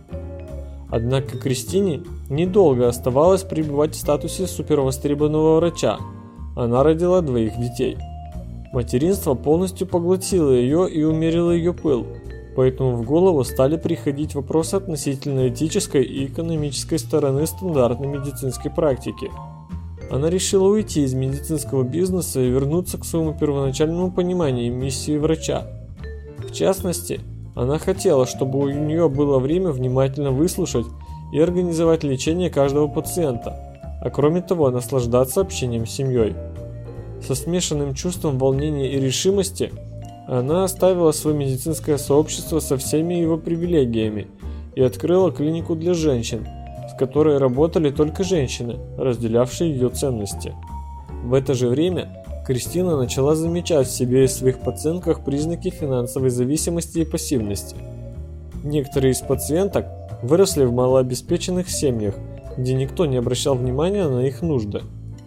Однако Кристине недолго оставалось пребывать в статусе супервостребованного врача. Она родила 2 детей. Материнство полностью поглотило ее и умерило ее пыл, поэтому в голову стали приходить вопросы относительно этической и экономической стороны стандартной медицинской практики. Она решила уйти из медицинского бизнеса и вернуться к своему первоначальному пониманию миссии врача. В частности, она хотела, чтобы у нее было время внимательно выслушать и организовать лечение каждого пациента, а кроме того наслаждаться общением с семьей. Со смешанным чувством волнения и решимости она оставила свое медицинское сообщество со всеми его привилегиями и открыла клинику для женщин, с которой работали только женщины, разделявшие ее ценности. В это же время Кристина начала замечать в себе и своих пациентках признаки финансовой зависимости и пассивности. Некоторые из пациенток выросли в малообеспеченных семьях, где никто не обращал внимания на их нужды.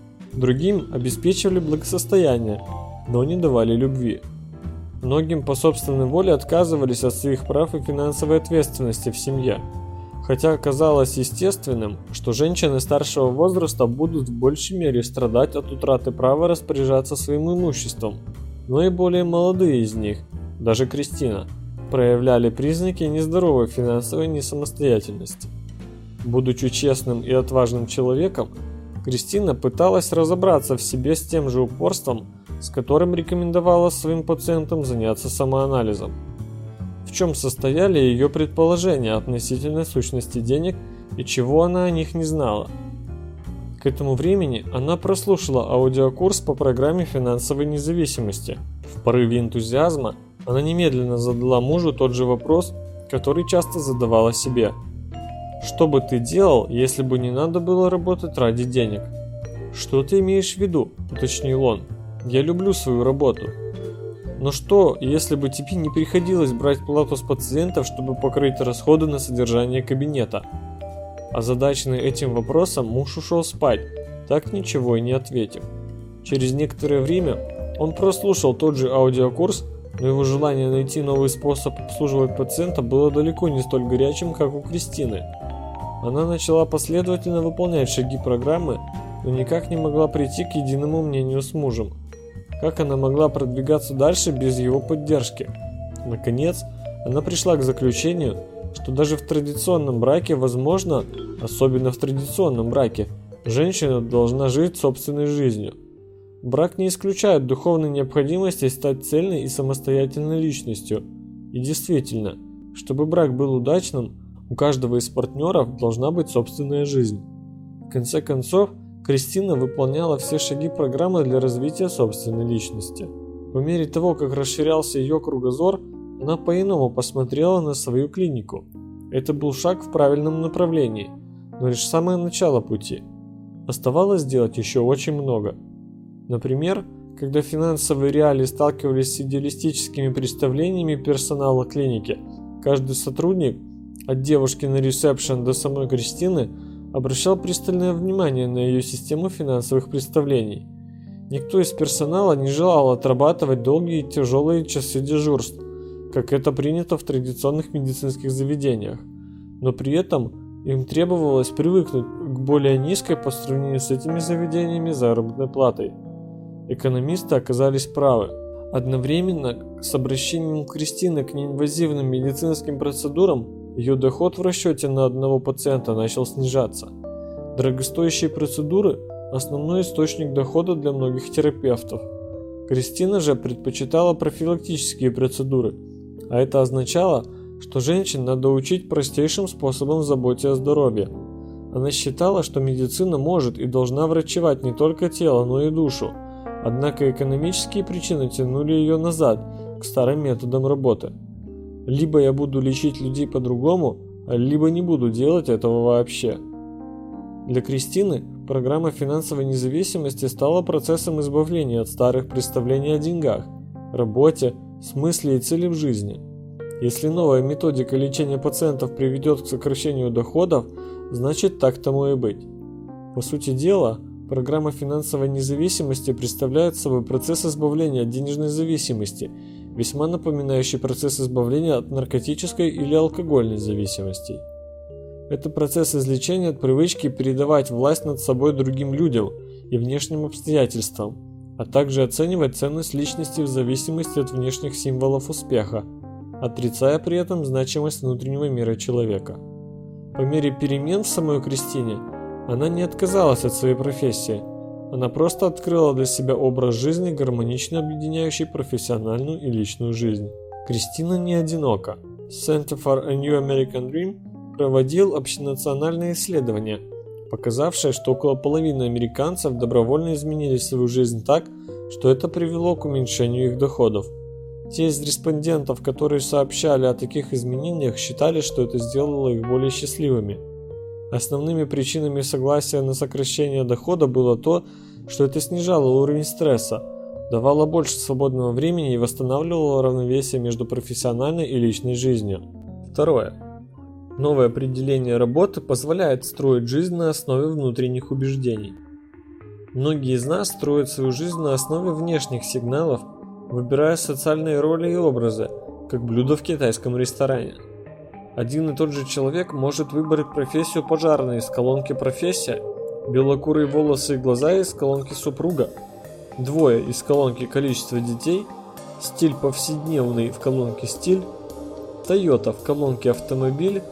Другим обеспечивали благосостояние, но не давали любви. Многим по собственной воле отказывались от своих прав и финансовой ответственности в семье. Хотя казалось естественным, что женщины старшего возраста будут в большей мере страдать от утраты права распоряжаться своим имуществом, но и более молодые из них, даже Кристина, проявляли признаки нездоровой финансовой несамостоятельности. Будучи честным и отважным человеком, Кристина пыталась разобраться в себе с тем же упорством, с которым рекомендовала своим пациентам заняться самоанализом. В чем состояли ее предположения относительно сущности денег и чего она о них не знала. К этому времени она прослушала аудиокурс по программе финансовой независимости. В порыве энтузиазма она немедленно задала мужу тот же вопрос, который часто задавала себе. «Что бы ты делал, если бы не надо было работать ради денег?» «Что ты имеешь в виду?» – уточнил он. «Я люблю свою работу». «Но что, если бы тебе не приходилось брать плату с пациентов, чтобы покрыть расходы на содержание кабинета?» Озадаченный этим вопросом, муж ушел спать, так ничего и не ответив. Через некоторое время он прослушал тот же аудиокурс, но его желание найти новый способ обслуживать пациента было далеко не столь горячим, как у Кристины. Она начала последовательно выполнять шаги программы, но никак не могла прийти к единому мнению с мужем. Как она могла продвигаться дальше без его поддержки? Наконец, она пришла к заключению, что даже в традиционном браке возможно, особенно в традиционном браке, женщина должна жить собственной жизнью. Брак не исключает духовной необходимости стать цельной и самостоятельной личностью. И действительно, чтобы брак был удачным, у каждого из партнеров должна быть собственная жизнь. В конце концов, Кристина выполняла все шаги программы для развития собственной личности. По мере того, как расширялся ее кругозор, она по-иному посмотрела на свою клинику. Это был шаг в правильном направлении, но лишь самое начало пути. Оставалось сделать еще очень много. Например, когда финансовые реалии сталкивались с идеалистическими представлениями персонала клиники, каждый сотрудник, от девушки на ресепшн до самой Кристины, обращал пристальное внимание на ее систему финансовых представлений. Никто из персонала не желал отрабатывать долгие и тяжелые часы дежурств, как это принято в традиционных медицинских заведениях, но при этом им требовалось привыкнуть к более низкой по сравнению с этими заведениями заработной платой. Экономисты оказались правы. Одновременно с обращением Кристины к неинвазивным медицинским процедурам ее доход в расчете на одного пациента начал снижаться. Дорогостоящие процедуры – основной источник дохода для многих терапевтов. Кристина же предпочитала профилактические процедуры, а это означало, что женщин надо учить простейшим способам заботы о здоровье. Она считала, что медицина может и должна врачевать не только тело, но и душу. Однако экономические причины тянули ее назад, к старым методам работы. Либо я буду лечить людей по-другому, либо не буду делать этого вообще. Для Кристины программа финансовой независимости стала процессом избавления от старых представлений о деньгах, работе, смысле и цели в жизни. Если новая методика лечения пациентов приведет к сокращению доходов, значит так тому и быть. По сути дела, программа финансовой независимости представляет собой процесс избавления от денежной зависимости, весьма напоминающий процесс избавления от наркотической или алкогольной зависимостей. Это процесс излечения от привычки передавать власть над собой другим людям и внешним обстоятельствам, а также оценивать ценность личности в зависимости от внешних символов успеха, отрицая при этом значимость внутреннего мира человека. По мере перемен в самой Кристине она не отказалась от своей профессии, она просто открыла для себя образ жизни, гармонично объединяющий профессиональную и личную жизнь. Кристина не одинока. Center for a New American Dream проводил общенациональные исследования, показавшие, что около половины американцев добровольно изменили свою жизнь так, что это привело к уменьшению их доходов. Те из респондентов, которые сообщали о таких изменениях, считали, что это сделало их более счастливыми. Основными причинами согласия на сокращение дохода было то, что это снижало уровень стресса, давало больше свободного времени и восстанавливало равновесие между профессиональной и личной жизнью. Второе. Новое определение работы позволяет строить жизнь на основе внутренних убеждений. Многие из нас строят свою жизнь на основе внешних сигналов, выбирая социальные роли и образы, как блюдо в китайском ресторане. Один и тот же человек может выбрать профессию пожарной из колонки «Профессия», белокурые волосы и глаза из колонки «Супруга», двое из колонки «Количество детей», стиль повседневный в колонке «Стиль», Toyota в колонке «Автомобиль»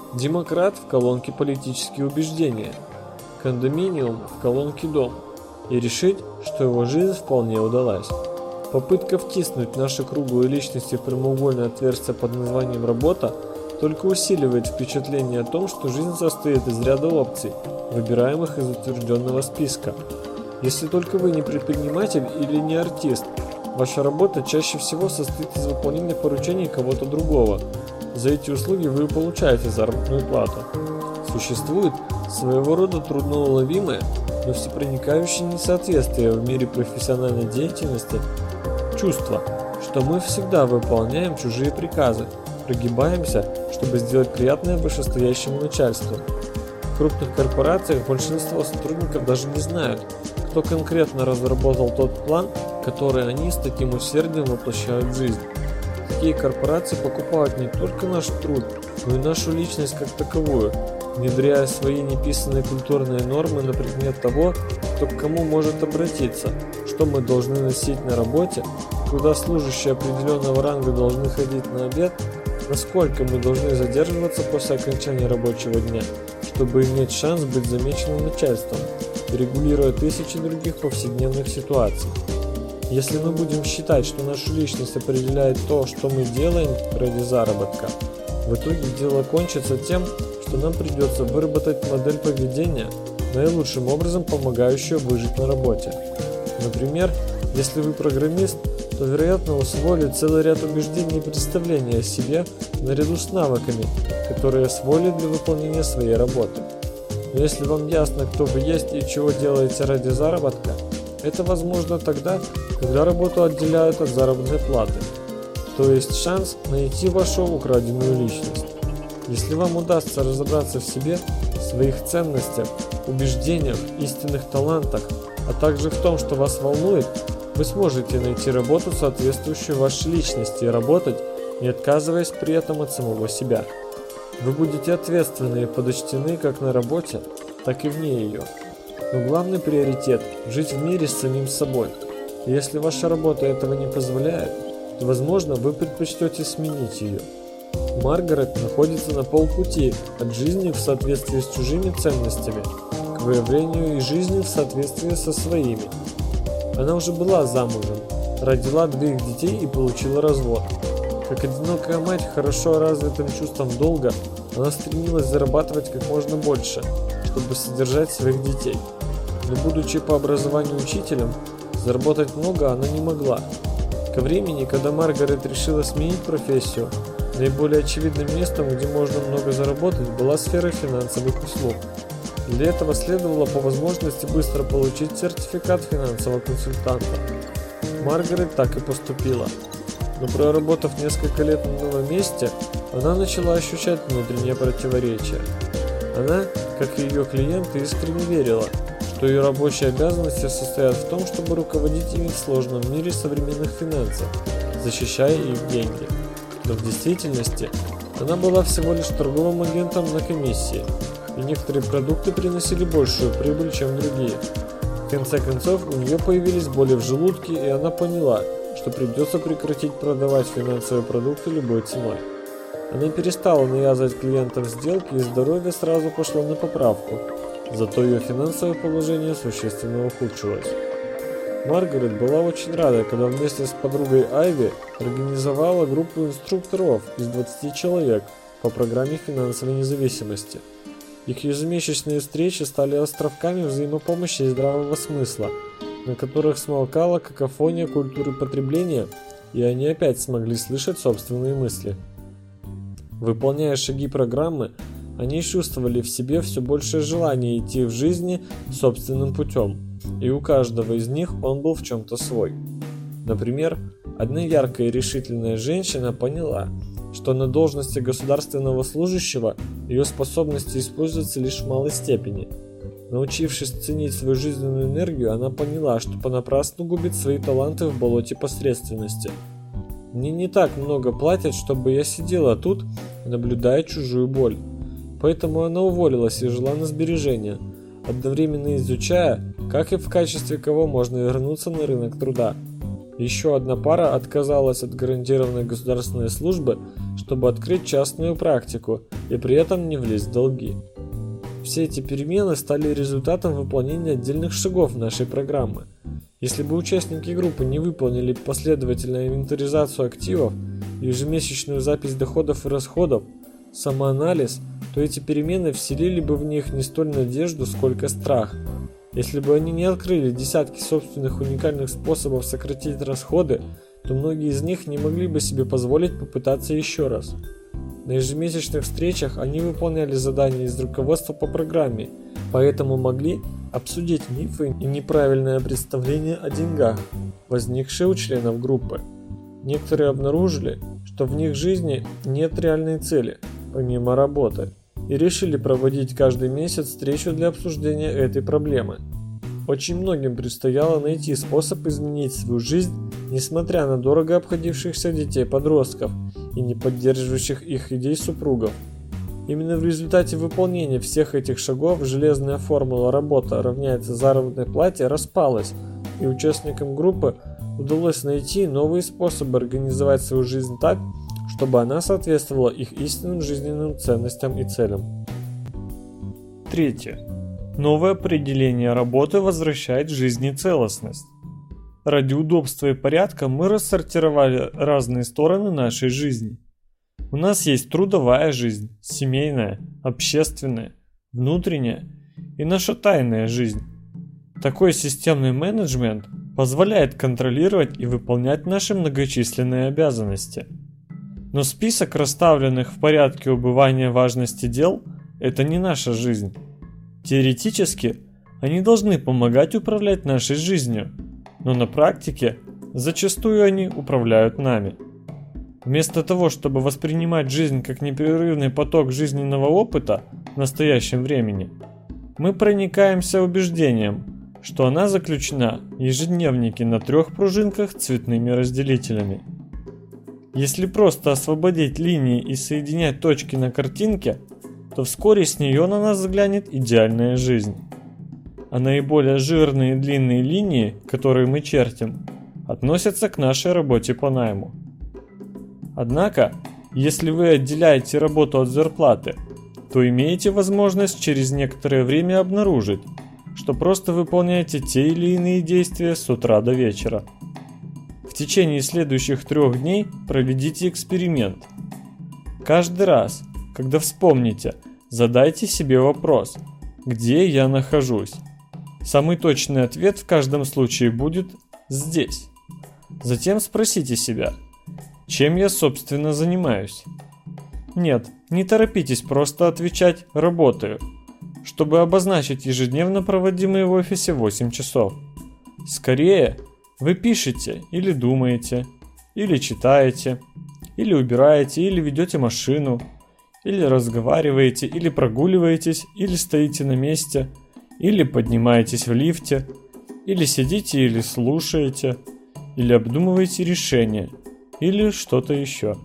Демократ в колонке «Политические убеждения», кондоминиум в колонке «Дом» и решить, что его жизнь вполне удалась. Попытка втиснуть наши круглые личности в прямоугольное отверстие под названием «работа» только усиливает впечатление о том, что жизнь состоит из ряда опций, выбираемых из утвержденного списка. Если только вы не предприниматель или не артист, ваша работа чаще всего состоит из выполнения поручений кого-то другого. За эти услуги вы получаете заработную плату. Существует своего рода трудноуловимое, но всепроникающее несоответствие в мире профессиональной деятельности чувство, что мы всегда выполняем чужие приказы, прогибаемся, чтобы сделать приятное вышестоящему начальству. В крупных корпорациях большинство сотрудников даже не знают, кто конкретно разработал тот план, который они с таким усердием воплощают в жизнь. Такие корпорации покупают не только наш труд, но и нашу личность как таковую, внедряя свои неписанные культурные нормы на предмет того, кто к кому может обратиться, что мы должны носить на работе, куда служащие определенного ранга должны ходить на обед, насколько мы должны задерживаться после окончания рабочего дня, чтобы иметь шанс быть замеченным начальством, регулируя тысячи других повседневных ситуаций. Если мы будем считать, что нашу личность определяет то, что мы делаем ради заработка, в итоге дело кончится тем, что нам придется выработать модель поведения, наилучшим образом помогающую выжить на работе. Например, если вы программист, то, вероятно, усвоили целый ряд убеждений и представлений о себе наряду с навыками, которые освоили для выполнения своей работы. Но если вам ясно, кто вы есть и чего делаете ради заработка, это возможно тогда, когда работу отделяют от заработной платы, то есть шанс найти вашу украденную личность. Если вам удастся разобраться в себе, своих ценностях, убеждениях, истинных талантах, а также в том, что вас волнует, вы сможете найти работу, соответствующую вашей личности, и работать, не отказываясь при этом от самого себя. Вы будете ответственны и подочтены как на работе, так и вне ее. Но главный приоритет – жить в мире с самим собой. И если ваша работа этого не позволяет, то, возможно, вы предпочтете сменить ее. Маргарет находится на полпути от жизни в соответствии с чужими ценностями к выявлению и жизни в соответствии со своими. Она уже была замужем, родила 2 детей и получила развод. Как одинокая мать с хорошо развитым чувством долга, она стремилась зарабатывать как можно больше, чтобы содержать своих детей. Но будучи по образованию учителем, заработать много она не могла. Ко времени, когда Маргарет решила сменить профессию, наиболее очевидным местом, где можно много заработать, была сфера финансовых услуг. Для этого следовало по возможности быстро получить сертификат финансового консультанта. Маргарет так и поступила. Но проработав несколько лет на новом месте, она начала ощущать внутреннее противоречие. Она, как и ее клиенты, искренне верила, что ее рабочие обязанности состоят в том, чтобы руководить ими в сложном мире современных финансов, защищая их деньги. Но в действительности она была всего лишь торговым агентом на комиссии, и некоторые продукты приносили большую прибыль, чем другие. В конце концов, у нее появились боли в желудке, и она поняла, что придется прекратить продавать финансовые продукты любой ценой. Она перестала навязывать клиентам сделки, и здоровье сразу пошло на поправку, зато ее финансовое положение существенно ухудшилось. Маргарет была очень рада, когда вместе с подругой Айви организовала группу инструкторов из 20 человек по программе финансовой независимости. Их ежемесячные встречи стали островками взаимопомощи и здравого смысла, на которых смолкала какофония культуры потребления, и они опять смогли слышать собственные мысли. Выполняя шаги программы, они чувствовали в себе все большее желание идти в жизни собственным путем, и у каждого из них он был в чем-то свой. Например, одна яркая и решительная женщина поняла, что на должности государственного служащего ее способности используются лишь в малой степени. Научившись ценить свою жизненную энергию, она поняла, что понапрасну губит свои таланты в болоте посредственности. Мне не так много платят, чтобы я сидела тут, наблюдая чужую боль. Поэтому она уволилась и жила на сбережения, одновременно изучая, как и в качестве кого можно вернуться на рынок труда. Еще одна пара отказалась от гарантированной государственной службы, чтобы открыть частную практику и при этом не влезть в долги. Все эти перемены стали результатом выполнения отдельных шагов нашей программы. Если бы участники группы не выполнили последовательную инвентаризацию активов, ежемесячную запись доходов и расходов, самоанализ, то эти перемены вселили бы в них не столь надежду, сколько страх. Если бы они не открыли десятки собственных уникальных способов сократить расходы, то многие из них не могли бы себе позволить попытаться еще раз. На ежемесячных встречах они выполняли задания из руководства по программе, поэтому могли обсудить мифы и неправильное представление о деньгах, возникшие у членов группы. Некоторые обнаружили, что в них жизни нет реальной цели, помимо работы, и решили проводить каждый месяц встречу для обсуждения этой проблемы. Очень многим предстояло найти способ изменить свою жизнь, несмотря на дорого обходившихся детей-подростков и не поддерживающих их идей супругов. Именно в результате выполнения всех этих шагов железная формула «работа равняется заработной плате» распалась, и участникам группы удалось найти новые способы организовать свою жизнь так, чтобы она соответствовала их истинным жизненным ценностям и целям. Третье. Новое определение работы возвращает жизни целостность. Ради удобства и порядка мы рассортировали разные стороны нашей жизни. У нас есть трудовая жизнь, семейная, общественная, внутренняя и наша тайная жизнь. Такой системный менеджмент позволяет контролировать и выполнять наши многочисленные обязанности. Но список расставленных в порядке убывания важности дел – это не наша жизнь. Теоретически, они должны помогать управлять нашей жизнью, но на практике зачастую они управляют нами. Вместо того, чтобы воспринимать жизнь как непрерывный поток жизненного опыта в настоящем времени, мы проникаемся убеждением, что она заключена в ежедневнике на 3 пружинках цветными разделителями. Если просто освободить линии и соединять точки на картинке, то вскоре с нее на нас взглянет идеальная жизнь. А наиболее жирные и длинные линии, которые мы чертим, относятся к нашей работе по найму. Однако, если вы отделяете работу от зарплаты, то имеете возможность через некоторое время обнаружить, что просто выполняете те или иные действия с утра до вечера. В течение следующих 3 дней проведите эксперимент. Каждый раз, когда вспомните, задайте себе вопрос: где я нахожусь? Самый точный ответ в каждом случае будет «здесь». Затем спросите себя: чем я собственно занимаюсь? Нет, не торопитесь просто отвечать «работаю», чтобы обозначить ежедневно проводимые в офисе 8 часов. Скорее, вы пишете или думаете, или читаете, или убираете, или ведете машину, или разговариваете, или прогуливаетесь, или стоите на месте, или поднимаетесь в лифте, или сидите, или слушаете, или обдумываете решение, или что-то еще.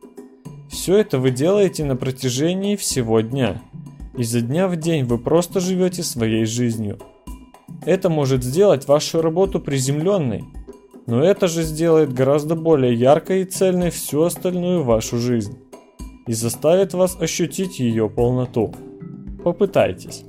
Все это вы делаете на протяжении всего дня. Изо дня в день вы просто живете своей жизнью. Это может сделать вашу работу приземленной, но это же сделает гораздо более яркой и цельной всю остальную вашу жизнь и заставит вас ощутить ее полноту. Попытайтесь.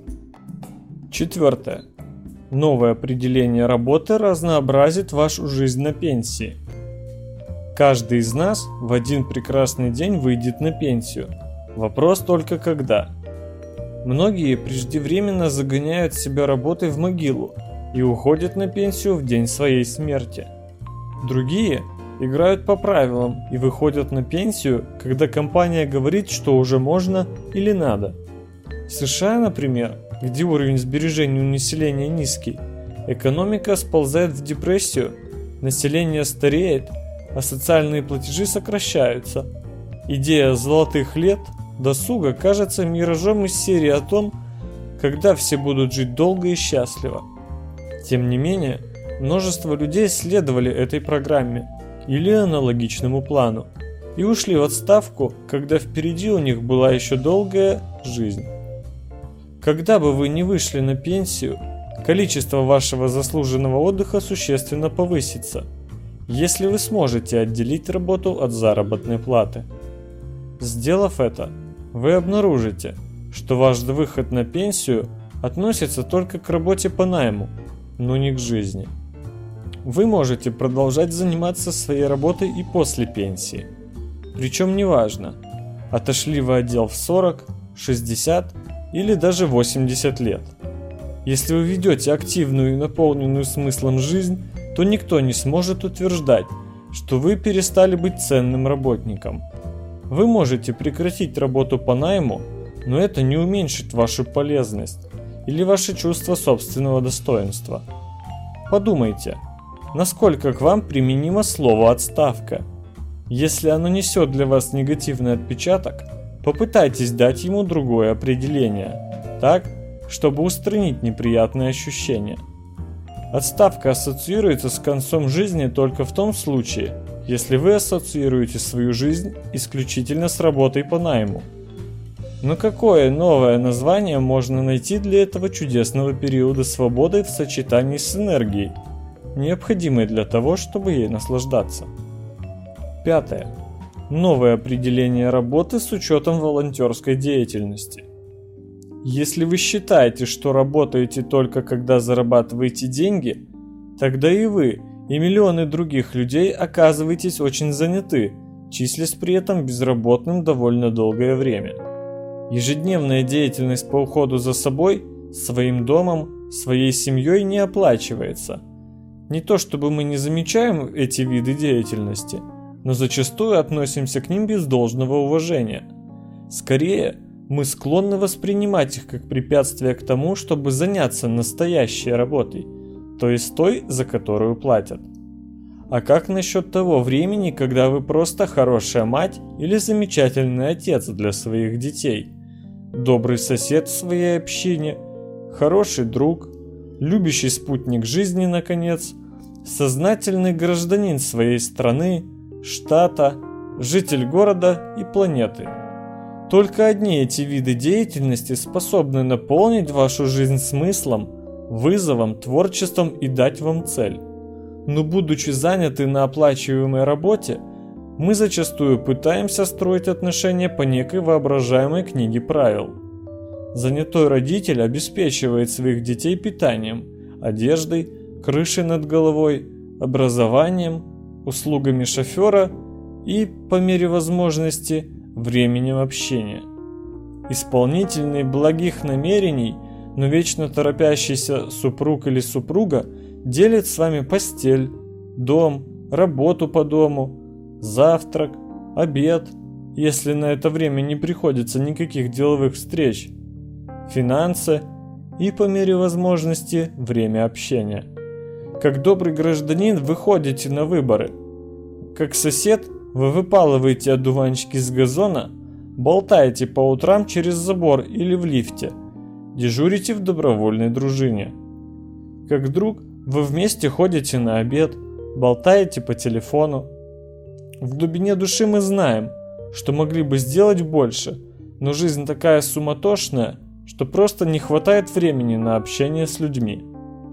4. Новое определение работы разнообразит вашу жизнь на пенсии. Каждый из нас в один прекрасный день выйдет на пенсию. Вопрос только когда. Многие преждевременно загоняют себя работой в могилу и уходят на пенсию в день своей смерти. Другие играют по правилам и выходят на пенсию, когда компания говорит, что уже можно или надо. В США, например, где уровень сбережений у населения низкий, экономика сползает в депрессию, население стареет, а социальные платежи сокращаются. Идея золотых лет досуга кажется миражом из серии о том, когда все будут жить долго и счастливо. Тем не менее, множество людей следовали этой программе или аналогичному плану и ушли в отставку, когда впереди у них была еще долгая жизнь. Когда бы вы ни вышли на пенсию, количество вашего заслуженного отдыха существенно повысится. если вы сможете отделить работу от заработной платы. Сделав это, вы обнаружите, что ваш выход на пенсию относится только к работе по найму, но не к жизни. Вы можете продолжать заниматься своей работой и после пенсии. Причем неважно, отошли вы от дел в 40, 60 или даже 80 лет. Если вы ведете активную и наполненную смыслом жизнь, то никто не сможет утверждать, что вы перестали быть ценным работником. Вы можете прекратить работу по найму, но это не уменьшит вашу полезность или ваше чувство собственного достоинства. Подумайте, насколько к вам применимо слово «отставка». Если оно несет для вас негативный отпечаток, попытайтесь дать ему другое определение, так, чтобы устранить неприятные ощущения. Отставка ассоциируется с концом жизни только в том случае, если вы ассоциируете свою жизнь исключительно с работой по найму. Но какое новое название можно найти для этого чудесного периода свободы в сочетании с энергией, необходимой для того, чтобы ей наслаждаться? 5. Новое определение работы с учетом волонтерской деятельности. Если вы считаете, что работаете только когда зарабатываете деньги, тогда и вы, и миллионы других людей оказываетесь очень заняты, числясь при этом безработным довольно долгое время. Ежедневная деятельность по уходу за собой, своим домом, своей семьей не оплачивается. Не то чтобы мы не замечаем эти виды деятельности, но зачастую относимся к ним без должного уважения. Скорее, мы склонны воспринимать их как препятствие к тому, чтобы заняться настоящей работой, то есть той, за которую платят. А как насчет того времени, когда вы просто хорошая мать или замечательный отец для своих детей, добрый сосед в своей общине, хороший друг, любящий спутник жизни, наконец, сознательный гражданин своей страны, штата, житель города и планеты? Только одни эти виды деятельности способны наполнить вашу жизнь смыслом, вызовом, творчеством и дать вам цель. Но будучи заняты на оплачиваемой работе, мы зачастую пытаемся строить отношения по некой воображаемой книге правил. Занятой родитель обеспечивает своих детей питанием, одеждой, крышей над головой, образованием, услугами шофера и, по мере возможности, временем общения. Исполнительный благих намерений, но вечно торопящийся супруг или супруга делит с вами постель, дом, работу по дому, завтрак, обед, если на это время не приходится никаких деловых встреч, финансы и, по мере возможности, время общения. Как добрый гражданин вы ходите на выборы. Как сосед вы выпалываете одуванчики с газона, болтаете по утрам через забор или в лифте, дежурите в добровольной дружине. Как друг вы вместе ходите на обед, болтаете по телефону. В глубине души мы знаем, что могли бы сделать больше, но жизнь такая суматошная, что просто не хватает времени на общение с людьми.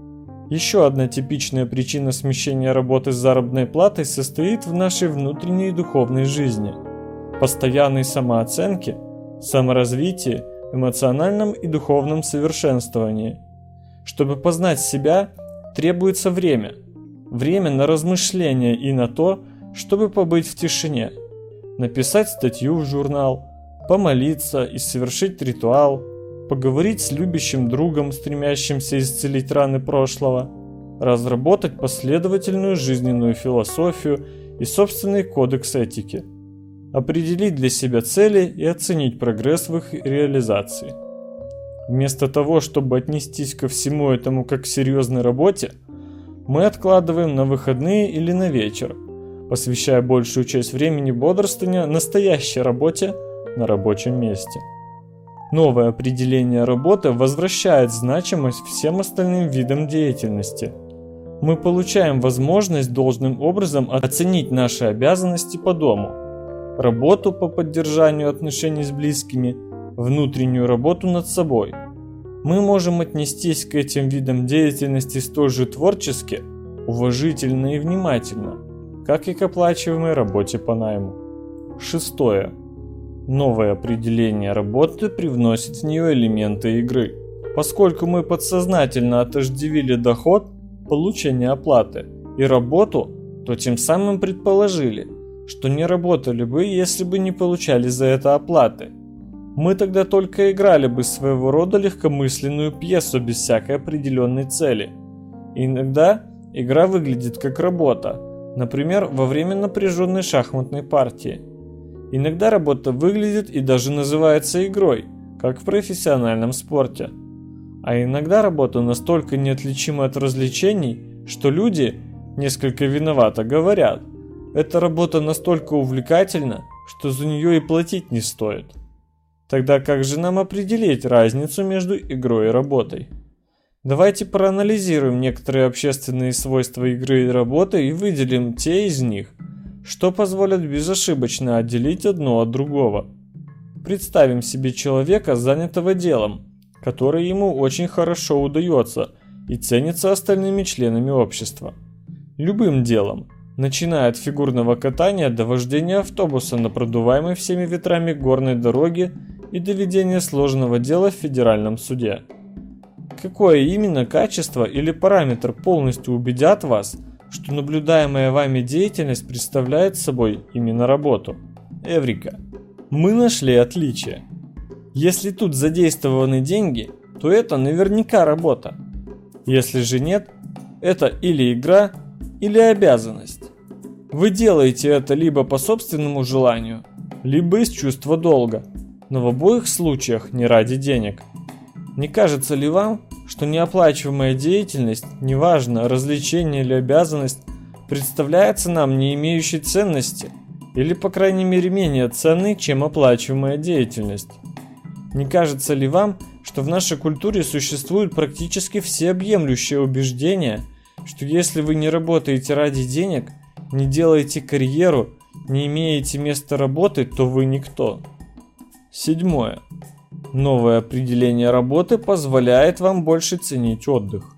Еще одна типичная причина смещения работы с заработной платой состоит в нашей внутренней духовной жизни, постоянной самооценке, саморазвитии, эмоциональном и духовном совершенствовании. Чтобы познать себя, требуется время. Время на размышления и на то, чтобы побыть в тишине, написать статью в журнал, помолиться и совершить ритуал, поговорить с любящим другом, стремящимся исцелить раны прошлого, разработать последовательную жизненную философию и собственный кодекс этики, определить для себя цели и оценить прогресс в их реализации. Вместо того, чтобы отнестись ко всему этому как к серьезной работе, мы откладываем на выходные или на вечер, посвящая большую часть времени бодрствования настоящей работе на рабочем месте. Новое определение работы возвращает значимость всем остальным видам деятельности. Мы получаем возможность должным образом оценить наши обязанности по дому, работу по поддержанию отношений с близкими, внутреннюю работу над собой. Мы можем отнестись к этим видам деятельности столь же творчески, уважительно и внимательно, как и к оплачиваемой работе по найму. Шестое. Новое определение работы привносит в нее элементы игры. Поскольку мы подсознательно отождествили доход, получение оплаты и работу, то тем самым предположили, что не работали бы, если бы не получали за это оплаты. Мы тогда только играли бы своего рода легкомысленную пьесу без всякой определенной цели. И иногда игра выглядит как работа, например, во время напряженной шахматной партии. Иногда работа выглядит и даже называется игрой, как в профессиональном спорте. А иногда работа настолько неотличима от развлечений, что люди, несколько виновато, говорят: эта работа настолько увлекательна, что за нее и платить не стоит. Тогда как же нам определить разницу между игрой и работой? Давайте проанализируем некоторые общественные свойства игры и работы и выделим те из них, что позволят безошибочно отделить одно от другого. Представим себе человека, занятого делом, которое ему очень хорошо удается и ценится остальными членами общества. Любым делом, начиная от фигурного катания до вождения автобуса на продуваемой всеми ветрами горной дороге и до ведения сложного дела в федеральном суде. Какое именно качество или параметр полностью убедят вас, что наблюдаемая вами деятельность представляет собой именно работу? Эврика! Мы нашли отличие. Если тут задействованы деньги, то это наверняка работа. Если же нет, это или игра, или обязанность. Вы делаете это либо по собственному желанию, либо из чувства долга, но в обоих случаях не ради денег. Не кажется ли вам, что неоплачиваемая деятельность, неважно, развлечение или обязанность, представляется нам не имеющей ценности, или по крайней мере менее ценной, чем оплачиваемая деятельность? Не кажется ли вам, что в нашей культуре существует практически всеобъемлющее убеждение, что если вы не работаете ради денег, не делаете карьеру, не имеете места работы, то вы никто? Седьмое. Новое определение работы позволяет вам больше ценить отдых.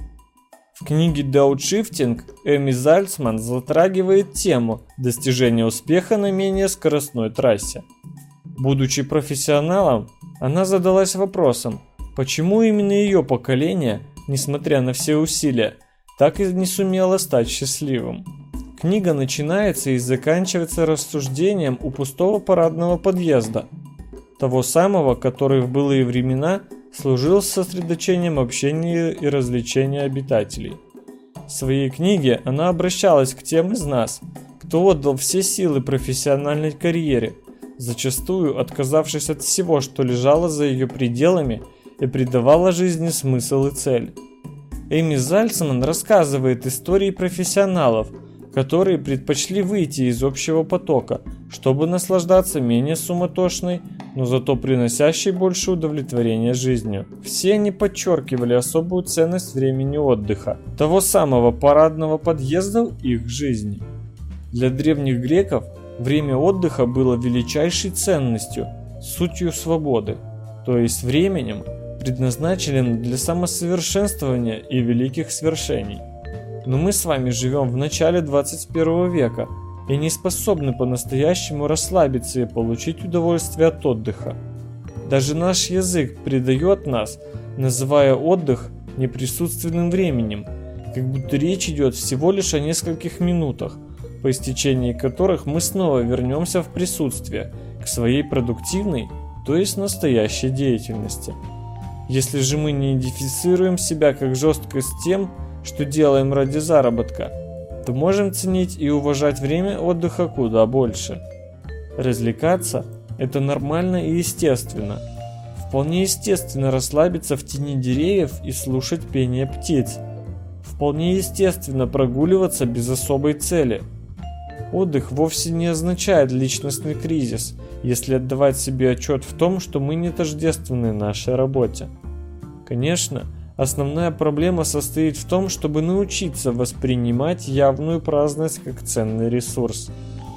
В книге Дауншифтинг Эми Зальцман затрагивает тему достижения успеха на менее скоростной трассе. Будучи профессионалом, она задалась вопросом, почему именно ее поколение, несмотря на все усилия, так и не сумело стать счастливым. Книга начинается и заканчивается рассуждением у пустого парадного подъезда, того самого, который в былые времена служил сосредоточением общения и развлечения обитателей. В своей книге она обращалась к тем из нас, кто отдал все силы профессиональной карьере, зачастую отказавшись от всего, что лежало за ее пределами и придавало жизни смысл и цель. Эми Зальцман рассказывает истории профессионалов, которые предпочли выйти из общего потока, чтобы наслаждаться менее суматошной, но зато приносящей больше удовлетворения жизнью. Все они подчеркивали особую ценность времени отдыха, того самого парадного подъезда их жизни. Для древних греков время отдыха было величайшей ценностью, сутью свободы, то есть временем, предназначенным для самосовершенствования и великих свершений. Но мы с вами живем в начале 21 века и не способны по-настоящему расслабиться и получить удовольствие от отдыха. Даже наш язык предает нас, называя отдых неприсутственным временем, как будто речь идет всего лишь о нескольких минутах, по истечении которых мы снова вернемся в присутствие, к своей продуктивной, то есть настоящей деятельности. Если же мы не идентифицируем себя как жестко с тем, что делаем ради заработка, то можем ценить и уважать время отдыха куда больше. Развлекаться – это нормально и естественно. Вполне естественно расслабиться в тени деревьев и слушать пение птиц. Вполне естественно прогуливаться без особой цели. Отдых вовсе не означает личностный кризис, если отдавать себе отчет в том, что мы не тождественны нашей работе. Конечно, основная проблема состоит в том, чтобы научиться воспринимать явную праздность как ценный ресурс.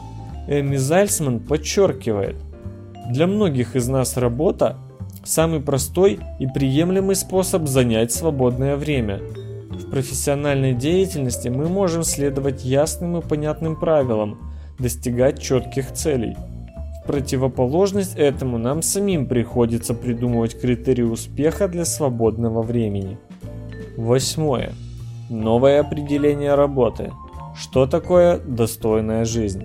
Эми Зальцман подчеркивает, для многих из нас работа – самый простой и приемлемый способ занять свободное время. В профессиональной деятельности мы можем следовать ясным и понятным правилам, достигать четких целей. В противоположность этому нам самим приходится придумывать критерии успеха для свободного времени. 8. Новое определение работы. Что такое достойная жизнь?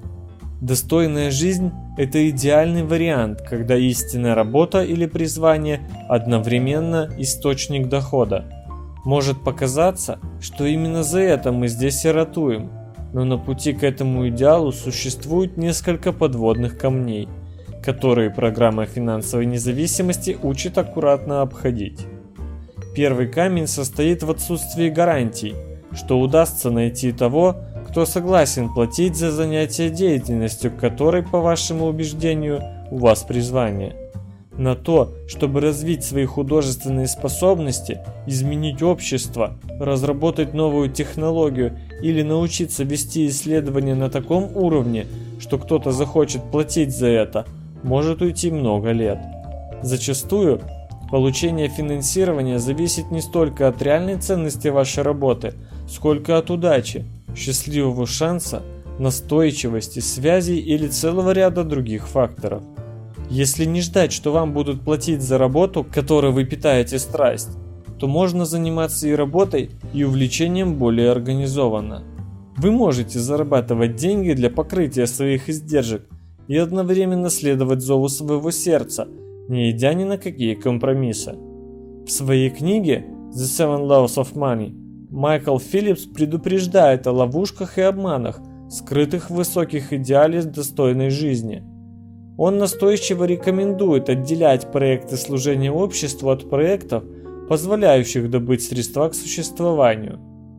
Достойная жизнь – это идеальный вариант, когда истинная работа или призвание одновременно источник дохода. Может показаться, что именно за это мы здесь и ратуем, но на пути к этому идеалу существует несколько подводных камней, которые программа финансовой независимости учит аккуратно обходить. Первый камень состоит в отсутствии гарантий, что удастся найти того, кто согласен платить за занятие деятельностью, которой, по вашему убеждению, у вас призвание. На то, чтобы развить свои художественные способности, изменить общество, разработать новую технологию или научиться вести исследования на таком уровне, что кто-то захочет платить за это, может уйти много лет. Зачастую получение финансирования зависит не столько от реальной ценности вашей работы, сколько от удачи, счастливого шанса, настойчивости, связей или целого ряда других факторов. Если не ждать, что вам будут платить за работу, к которой вы питаете страсть, то можно заниматься и работой, и увлечением более организованно. Вы можете зарабатывать деньги для покрытия своих издержек и одновременно следовать зову своего сердца, не идя ни на какие компромиссы. В своей книге The Seven Laws of Money Майкл Филлипс предупреждает о ловушках и обманах, скрытых в высоких идеале достойной жизни. Он настойчиво рекомендует отделять проекты служения обществу от проектов, позволяющих добыть средства к существованию.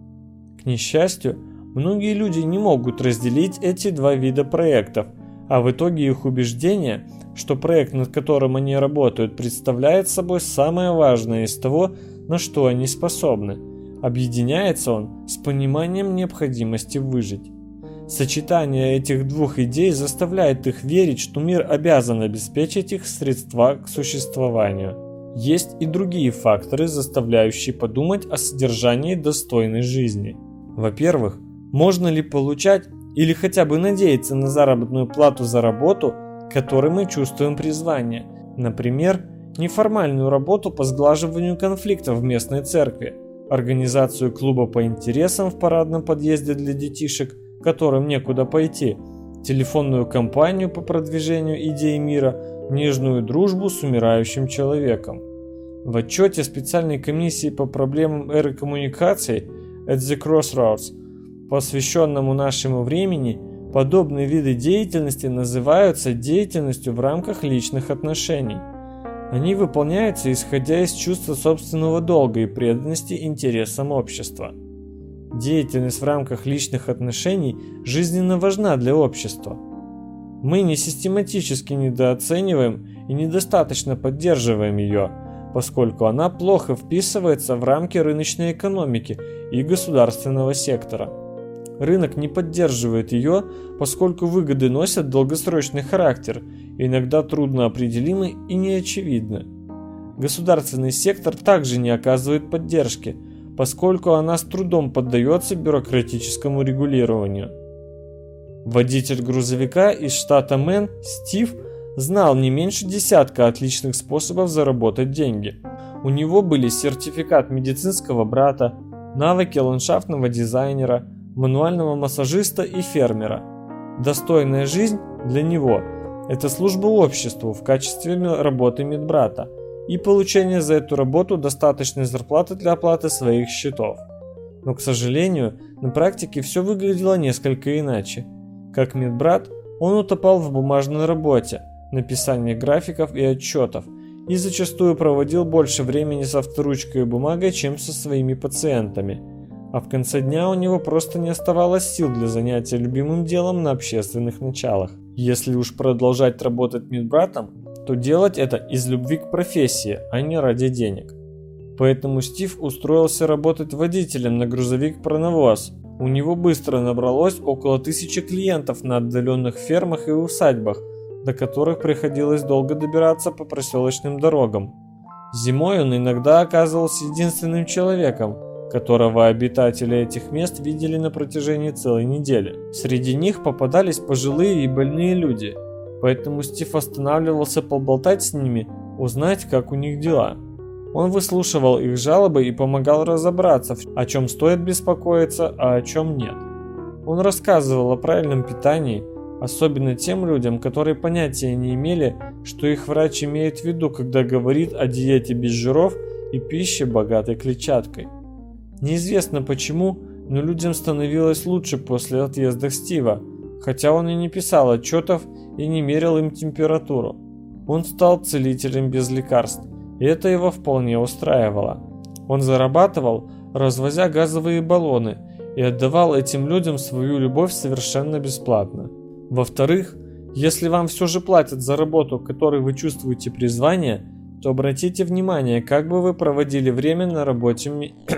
К несчастью, многие люди не могут разделить эти два вида проектов, а в итоге их убеждение, что проект, над которым они работают, представляет собой самое важное из того, на что они способны. Объединяется он с пониманием необходимости выжить. Сочетание этих двух идей заставляет их верить, что мир обязан обеспечить их средства к существованию. Есть и другие факторы, заставляющие подумать о содержании достойной жизни. Во-первых, можно ли получать или хотя бы надеяться на заработную плату за работу, которой мы чувствуем призвание. Например, неформальную работу по сглаживанию конфликтов в местной церкви, организацию клуба по интересам в парадном подъезде для детишек, которым некуда пойти, телефонную кампанию по продвижению идей мира, нежную дружбу с умирающим человеком. В отчете специальной комиссии по проблемам эры коммуникаций At the Crossroads, посвященному нашему времени, подобные виды деятельности называются деятельностью в рамках личных отношений. Они выполняются исходя из чувства собственного долга и преданности интересам общества. Деятельность в рамках личных отношений жизненно важна для общества. Мы не систематически недооцениваем и недостаточно поддерживаем ее, поскольку она плохо вписывается в рамки рыночной экономики и государственного сектора. Рынок не поддерживает ее, поскольку выгоды носят долгосрочный характер, иногда трудно определимы и неочевидны. Государственный сектор также не оказывает поддержки, поскольку она с трудом поддается бюрократическому регулированию. Водитель грузовика из штата Мэн Стив знал не меньше десятка отличных способов заработать деньги. У него были сертификат медицинского брата, навыки ландшафтного дизайнера, мануального массажиста и фермера. Достойная жизнь для него – это служба обществу в качестве работы медбрата и получение за эту работу достаточной зарплаты для оплаты своих счетов. Но, к сожалению, на практике все выглядело несколько иначе. Как медбрат, он утопал в бумажной работе, написании графиков и отчетов, и зачастую проводил больше времени с авторучкой и бумагой, чем со своими пациентами. А в конце дня у него просто не оставалось сил для занятия любимым делом на общественных началах. Если уж продолжать работать медбратом, то делать это из любви к профессии, а не ради денег. Поэтому Стив устроился работать водителем на грузовик-пронавоз. У него быстро набралось около 1000 клиентов на отдаленных фермах и усадьбах, до которых приходилось долго добираться по проселочным дорогам. Зимой он иногда оказывался единственным человеком, которого обитатели этих мест видели на протяжении целой недели. Среди них попадались пожилые и больные люди, поэтому Стив останавливался поболтать с ними, узнать, как у них дела. Он выслушивал их жалобы и помогал разобраться, о чем стоит беспокоиться, а о чем нет. Он рассказывал о правильном питании, особенно тем людям, которые понятия не имели, что их врач имеет в виду, когда говорит о диете без жиров и пище, богатой клетчаткой. Неизвестно почему, но людям становилось лучше после отъезда Стива, хотя он и не писал отчетов и не мерил им температуру. Он стал целителем без лекарств, и это его вполне устраивало. Он зарабатывал, развозя газовые баллоны, и отдавал этим людям свою любовь совершенно бесплатно. Во-вторых, если вам все же платят за работу, к которой вы чувствуете призвание, то обратите внимание, как вы проводите время на рабочем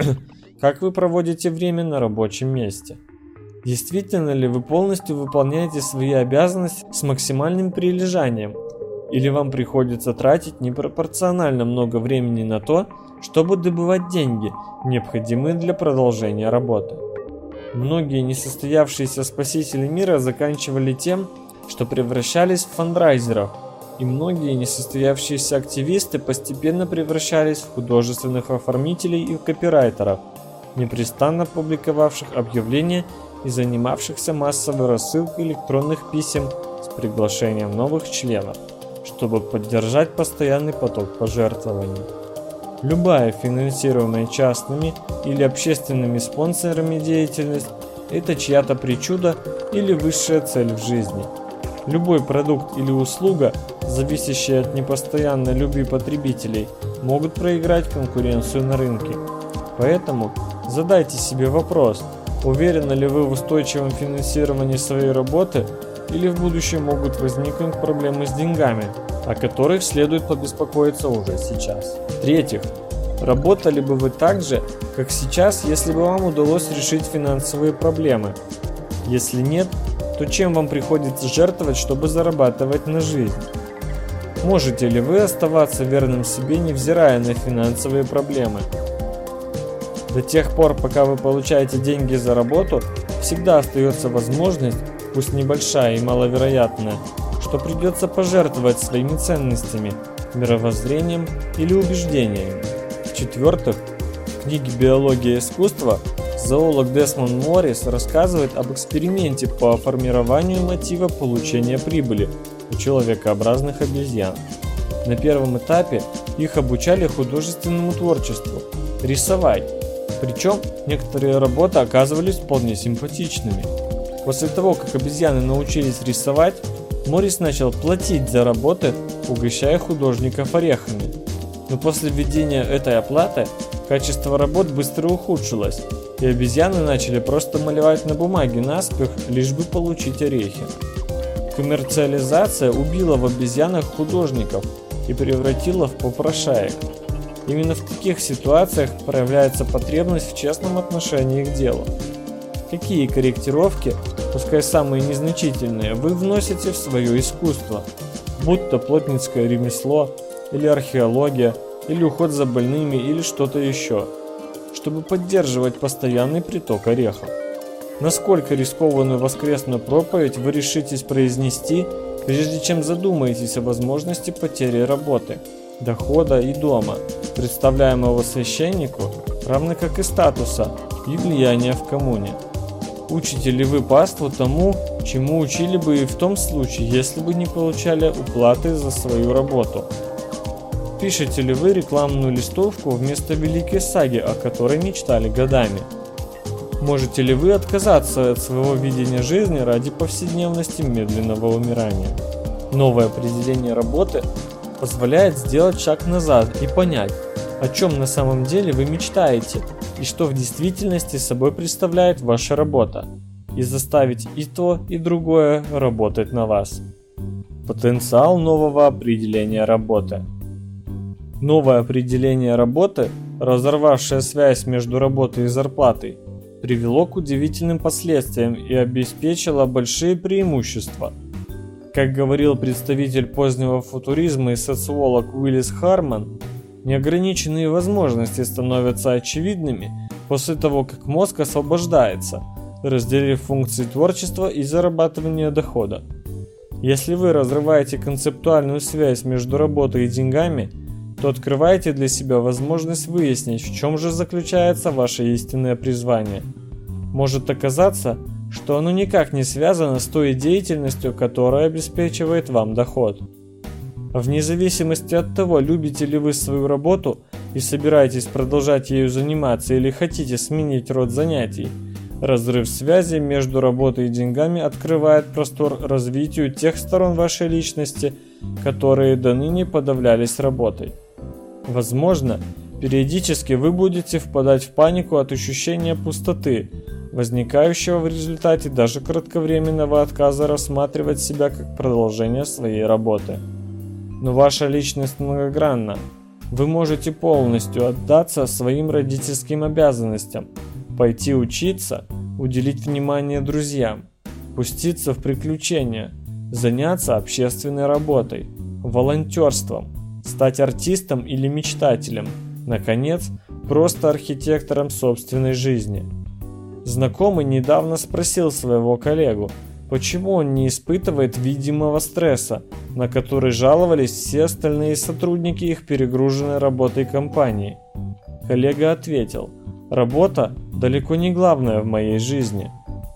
месте. Действительно ли вы полностью выполняете свои обязанности с максимальным прилежанием, или вам приходится тратить непропорционально много времени на то, чтобы добывать деньги, необходимые для продолжения работы? Многие несостоявшиеся спасители мира заканчивали тем, что превращались в фандрайзеров, и многие несостоявшиеся активисты постепенно превращались в художественных оформителей и копирайтеров, непрестанно публиковавших объявления и занимавшихся массовой рассылкой электронных писем с приглашением новых членов, чтобы поддержать постоянный поток пожертвований. Любая финансируемая частными или общественными спонсорами деятельность – это чья-то причуда или высшая цель в жизни. Любой продукт или услуга, зависящие от непостоянной любви потребителей, могут проиграть конкуренцию на рынке. Поэтому задайте себе вопрос, уверены ли вы в устойчивом финансировании своей работы, или в будущем могут возникнуть проблемы с деньгами, о которых следует побеспокоиться уже сейчас. В-третьих, работали бы вы так же, как сейчас, если бы вам удалось решить финансовые проблемы? Если нет, то чем вам приходится жертвовать, чтобы зарабатывать на жизнь? Можете ли вы оставаться верным себе, невзирая на финансовые проблемы? До тех пор, пока вы получаете деньги за работу, всегда остается возможность, пусть небольшая и маловероятная, что придется пожертвовать своими ценностями, мировоззрением или убеждениями. В-четвертых, в книге «Биология искусства» зоолог Десмонд Моррис рассказывает об эксперименте по формированию мотива получения прибыли у человекообразных обезьян. На первом этапе их обучали художественному творчеству – рисовать, причем некоторые работы оказывались вполне симпатичными. После того, как обезьяны научились рисовать, Моррис начал платить за работы, угощая художников орехами. Но после введения этой оплаты качество работ быстро ухудшилось, и обезьяны начали просто малевать на бумаге наспех, лишь бы получить орехи. Коммерциализация убила в обезьянах художников и превратила в попрошаек. Именно в таких ситуациях проявляется потребность в честном отношении к делу. Какие корректировки, пускай самые незначительные, вы вносите в свое искусство, будь то плотницкое ремесло, или археология, или уход за больными, или что-то еще, чтобы поддерживать постоянный приток орехов? Насколько рискованную воскресную проповедь вы решитесь произнести, прежде чем задумаетесь о возможности потери работы, дохода и дома, представляемого священнику, равно как и статуса и влияния в коммуне? Учите ли вы паству тому, чему учили бы и в том случае, если бы не получали уплаты за свою работу? Пишете ли вы рекламную листовку вместо великой саги, о которой мечтали годами? Можете ли вы отказаться от своего видения жизни ради повседневности медленного умирания? Новое определение работы позволяет сделать шаг назад и понять, о чем на самом деле вы мечтаете и что в действительности собой представляет ваша работа, и заставить и то, и другое работать на вас. Потенциал нового определения работы. Новое определение работы, разорвавшее связь между работой и зарплатой, привело к удивительным последствиям и обеспечило большие преимущества. Как говорил представитель позднего футуризма и социолог Уиллис Харман, неограниченные возможности становятся очевидными по после того, как мозг освобождается, разделив функции творчества и зарабатывания дохода. Если вы разрываете концептуальную связь между работой и деньгами, то открываете для себя возможность выяснить, в чем же заключается ваше истинное призвание. Может оказаться, что оно никак не связано с той деятельностью, которая обеспечивает вам доход. Вне зависимости от того, любите ли вы свою работу и собираетесь продолжать ею заниматься или хотите сменить род занятий, разрыв связи между работой и деньгами открывает простор развитию тех сторон вашей личности, которые до ныне подавлялись работой. Возможно, периодически вы будете впадать в панику от ощущения пустоты, возникающего в результате даже кратковременного отказа рассматривать себя как продолжение своей работы. Но ваша личность многогранна. Вы можете полностью отдаться своим родительским обязанностям, пойти учиться, уделить внимание друзьям, пуститься в приключения, заняться общественной работой, волонтерством, стать артистом или мечтателем, наконец, просто архитектором собственной жизни. Знакомый недавно спросил своего коллегу, почему он не испытывает видимого стресса, на который жаловались все остальные сотрудники их перегруженной работой компании. Коллега ответил: «Работа далеко не главное в моей жизни».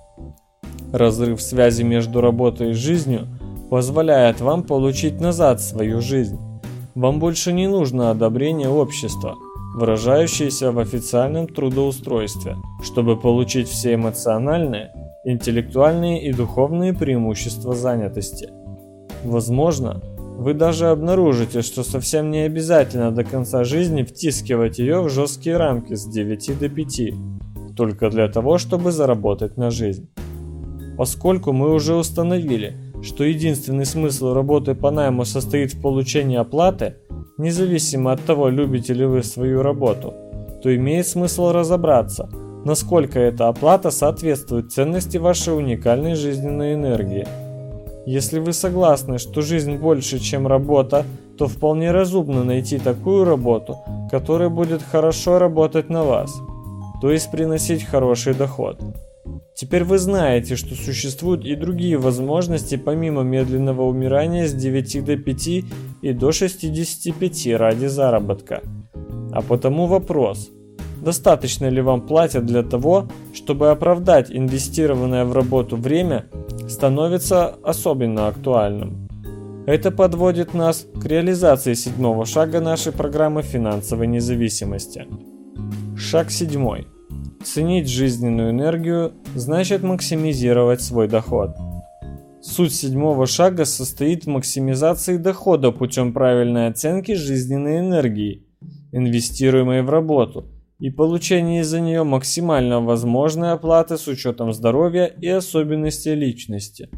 Разрыв связи между работой и жизнью позволяет вам получить назад свою жизнь. Вам больше не нужно одобрение общества, выражающееся в официальном трудоустройстве, чтобы получить все эмоциональные, интеллектуальные и духовные преимущества занятости. Возможно, вы даже обнаружите, что совсем не обязательно до конца жизни втискивать ее в жесткие рамки с 9 до 5, только для того, чтобы заработать на жизнь. Поскольку мы уже установили, что единственный смысл работы по найму состоит в получении оплаты, независимо от того, любите ли вы свою работу, то имеет смысл разобраться, насколько эта оплата соответствует ценности вашей уникальной жизненной энергии. Если вы согласны, что жизнь больше, чем работа, то вполне разумно найти такую работу, которая будет хорошо работать на вас, то есть приносить хороший доход. Теперь вы знаете, что существуют и другие возможности помимо медленного умирания с 9 до 5 и до 65 ради заработка. А потому вопрос: достаточно ли вам платят для того, чтобы оправдать инвестированное в работу время, становится особенно актуальным. Это подводит нас к реализации 7-го шага нашей программы финансовой независимости. Шаг 7. Ценить жизненную энергию значит максимизировать свой доход. Суть 7-го шага состоит в максимизации дохода путем правильной оценки жизненной энергии, инвестируемой в работу, и получении за нее максимально возможной оплаты с учетом здоровья и особенностей личности.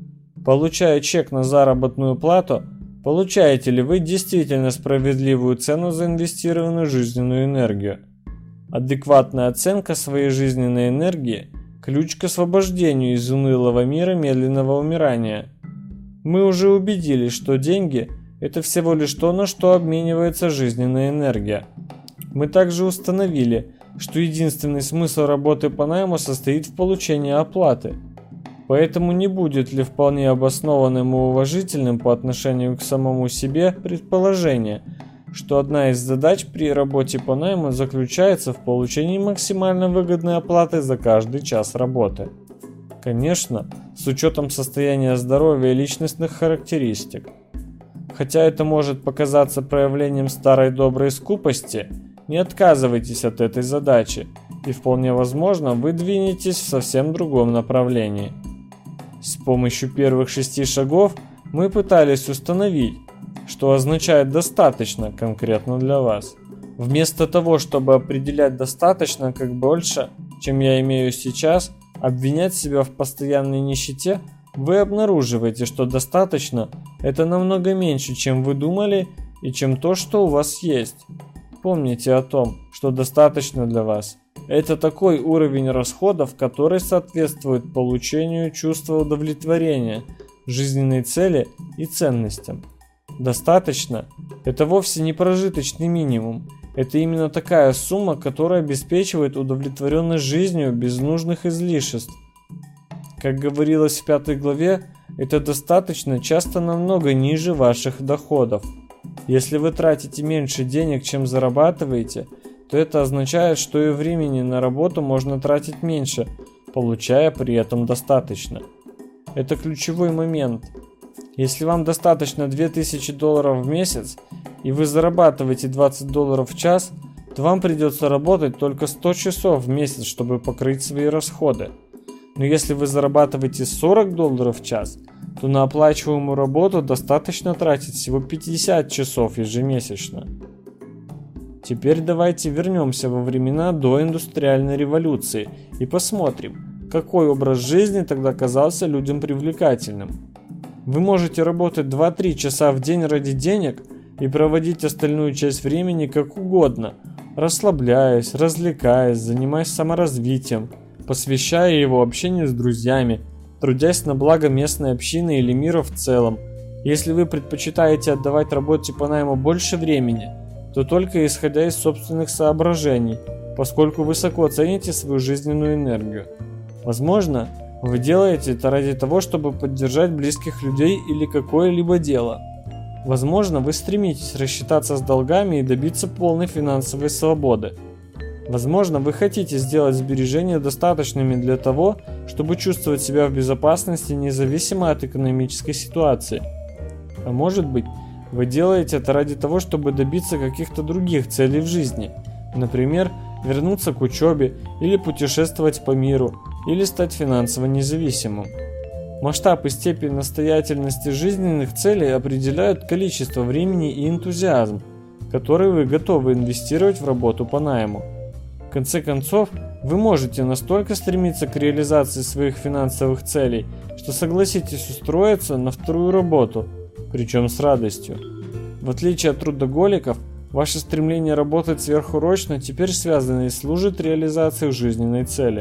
Получая чек на заработную плату, получаете ли вы действительно справедливую цену за инвестированную жизненную энергию? Адекватная оценка своей жизненной энергии – ключ к освобождению из унылого мира медленного умирания. Мы уже убедились, что деньги – это всего лишь то, на что обменивается жизненная энергия. Мы также установили, что единственный смысл работы по найму состоит в получении оплаты. Поэтому не будет ли вполне обоснованным и уважительным по отношению к самому себе предположение, что одна из задач при работе по найму заключается в получении максимально выгодной оплаты за каждый час работы. Конечно, с учетом состояния здоровья и личностных характеристик. Хотя это может показаться проявлением старой доброй скупости, не отказывайтесь от этой задачи, и вполне возможно вы двинетесь в совсем другом направлении. С помощью первых 6 шагов мы пытались установить, что означает «достаточно» конкретно для вас. Вместо того, чтобы определять «достаточно» как больше, чем я имею сейчас, обвинять себя в постоянной нищете, вы обнаруживаете, что «достаточно» – это намного меньше, чем вы думали и чем то, что у вас есть. Помните о том, что достаточно для вас. Это такой уровень расходов, который соответствует получению чувства удовлетворения, жизненной цели и ценностям. Достаточно – это вовсе не прожиточный минимум. Это именно такая сумма, которая обеспечивает удовлетворенность жизнью без нужных излишеств. Как говорилось в 5 главе, это достаточно часто намного ниже ваших доходов. Если вы тратите меньше денег, чем зарабатываете, то это означает, что и времени на работу можно тратить меньше, получая при этом достаточно. Это ключевой момент. Если вам достаточно $2000 в месяц, и вы зарабатываете $20 в час, то вам придется работать только 100 часов в месяц, чтобы покрыть свои расходы. Но если вы зарабатываете $40 в час, то на оплачиваемую работу достаточно тратить всего 50 часов ежемесячно. Теперь давайте вернемся во времена до индустриальной революции и посмотрим, какой образ жизни тогда казался людям привлекательным. Вы можете работать 2-3 часа в день ради денег и проводить остальную часть времени как угодно, расслабляясь, развлекаясь, занимаясь саморазвитием, посвящая его общению с друзьями, трудясь на благо местной общины или мира в целом. Если вы предпочитаете отдавать работе по найму больше времени, то только исходя из собственных соображений, поскольку высоко цените свою жизненную энергию. Возможно, вы делаете это ради того, чтобы поддержать близких людей или какое-либо дело. Возможно, вы стремитесь рассчитаться с долгами и добиться полной финансовой свободы. Возможно, вы хотите сделать сбережения достаточными для того, чтобы чувствовать себя в безопасности независимо от экономической ситуации. А может быть, вы делаете это ради того, чтобы добиться каких-то других целей в жизни. Например, вернуться к учебе, или путешествовать по миру, или стать финансово независимым. Масштаб и степень настоятельности жизненных целей определяют количество времени и энтузиазм, которые вы готовы инвестировать в работу по найму. В конце концов, вы можете настолько стремиться к реализации своих финансовых целей, что согласитесь устроиться на вторую работу, причем с радостью. В отличие от трудоголиков, ваше стремление работать сверхурочно теперь связано и служит реализацией жизненной цели.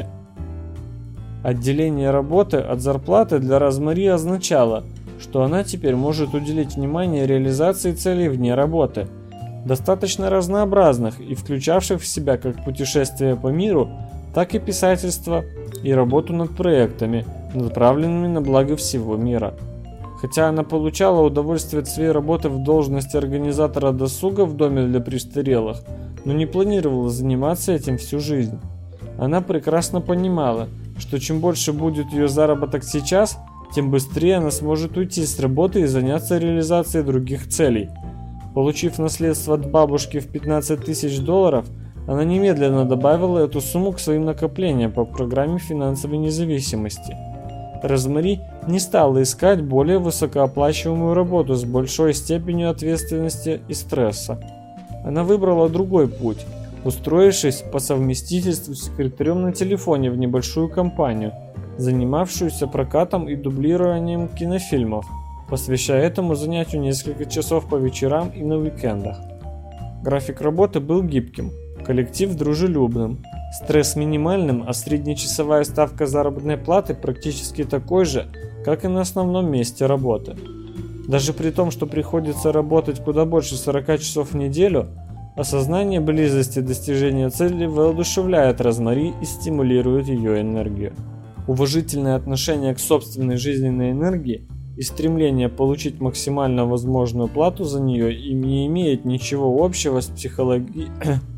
Отделение работы от зарплаты для Розмари означало, что она теперь может уделить внимание реализации целей вне работы, достаточно разнообразных и включавших в себя как путешествия по миру, так и писательство и работу над проектами, направленными на благо всего мира. Хотя она получала удовольствие от своей работы в должности организатора досуга в доме для престарелых, но не планировала заниматься этим всю жизнь. Она прекрасно понимала, что чем больше будет ее заработок сейчас, тем быстрее она сможет уйти с работы и заняться реализацией других целей. Получив наследство от бабушки в $15 000, она немедленно добавила эту сумму к своим накоплениям по программе финансовой независимости. Розмари не стала искать более высокооплачиваемую работу с большой степенью ответственности и стресса. Она выбрала другой путь, устроившись по совместительству секретарем на телефоне в небольшую компанию, занимавшуюся прокатом и дублированием кинофильмов, посвящая этому занятию несколько часов по вечерам и на уикендах. График работы был гибким, коллектив дружелюбным, стресс минимальным, а среднечасовая ставка заработной платы практически такой же, как и на основном месте работы. Даже при том, что приходится работать куда больше 40 часов в неделю, осознание близости достижения цели воодушевляет Розмари и стимулирует ее энергию. Уважительное отношение к собственной жизненной энергии и стремление получить максимально возможную плату за нее не имеет ничего общего с психологией.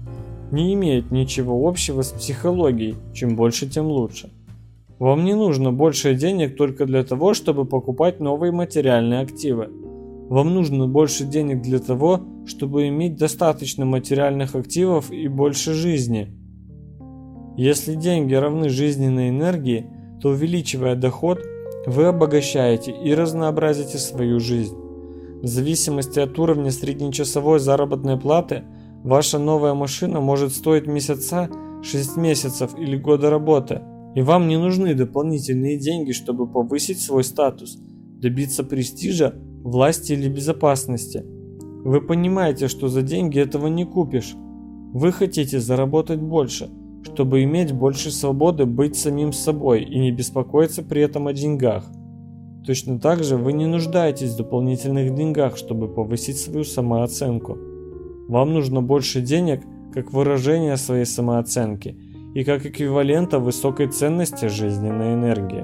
Чем больше, тем лучше. Вам не нужно больше денег только для того, чтобы покупать новые материальные активы. Вам нужно больше денег для того, чтобы иметь достаточно материальных активов и больше жизни. Если деньги равны жизненной энергии, то, увеличивая доход, вы обогащаете и разнообразите свою жизнь. В зависимости от уровня среднечасовой заработной платы, ваша новая машина может стоить месяца, 6 месяцев или года работы, и вам не нужны дополнительные деньги, чтобы повысить свой статус, добиться престижа, власти или безопасности. Вы понимаете, что за деньги этого не купишь. Вы хотите заработать больше, чтобы иметь больше свободы быть самим собой и не беспокоиться при этом о деньгах. Точно так же вы не нуждаетесь в дополнительных деньгах, чтобы повысить свою самооценку. Вам нужно больше денег как выражение своей самооценки и как эквивалента высокой ценности жизненной энергии.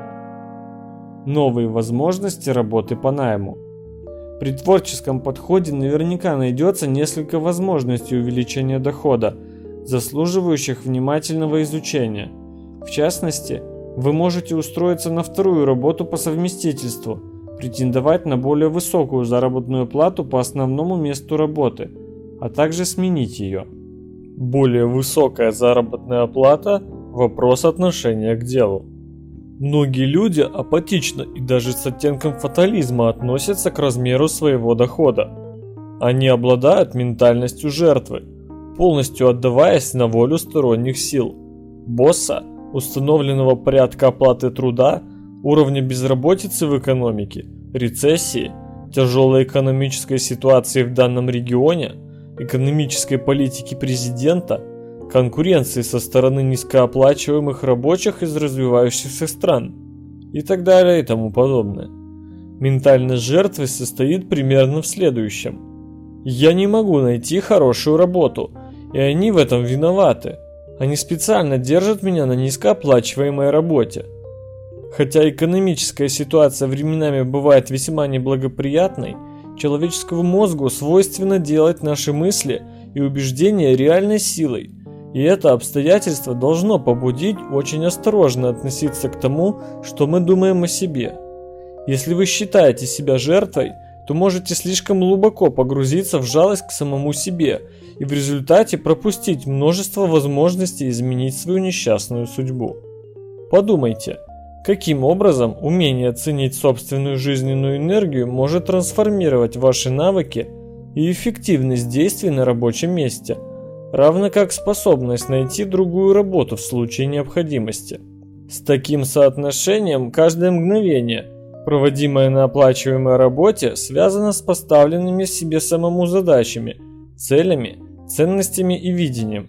Новые возможности работы по найму. При творческом подходе наверняка найдется несколько возможностей увеличения дохода, заслуживающих внимательного изучения. В частности, вы можете устроиться на вторую работу по совместительству, претендовать на более высокую заработную плату по основному месту работы, а также сменить ее. Более высокая заработная плата – вопрос отношения к делу. Многие люди апатично и даже с оттенком фатализма относятся к размеру своего дохода. Они обладают ментальностью жертвы, полностью отдаваясь на волю сторонних сил, босса, установленного порядка оплаты труда, уровня безработицы в экономике, рецессии, тяжелой экономической ситуации в данном регионе, экономической политики президента, конкуренции со стороны низкооплачиваемых рабочих из развивающихся стран и так далее и тому подобное. Ментальность жертвы состоит примерно в следующем. Я не могу найти хорошую работу, и они в этом виноваты. Они специально держат меня на низкооплачиваемой работе. Хотя экономическая ситуация временами бывает весьма неблагоприятной, человеческому мозгу свойственно делать наши мысли и убеждения реальной силой, и это обстоятельство должно побудить очень осторожно относиться к тому, что мы думаем о себе. Если вы считаете себя жертвой, то можете слишком глубоко погрузиться в жалость к самому себе и в результате пропустить множество возможностей изменить свою несчастную судьбу. Подумайте, каким образом умение ценить собственную жизненную энергию может трансформировать ваши навыки и эффективность действий на рабочем месте, равно как способность найти другую работу в случае необходимости. С таким соотношением каждое мгновение, проводимое на оплачиваемой работе, связано с поставленными себе самому задачами, целями, ценностями и видением.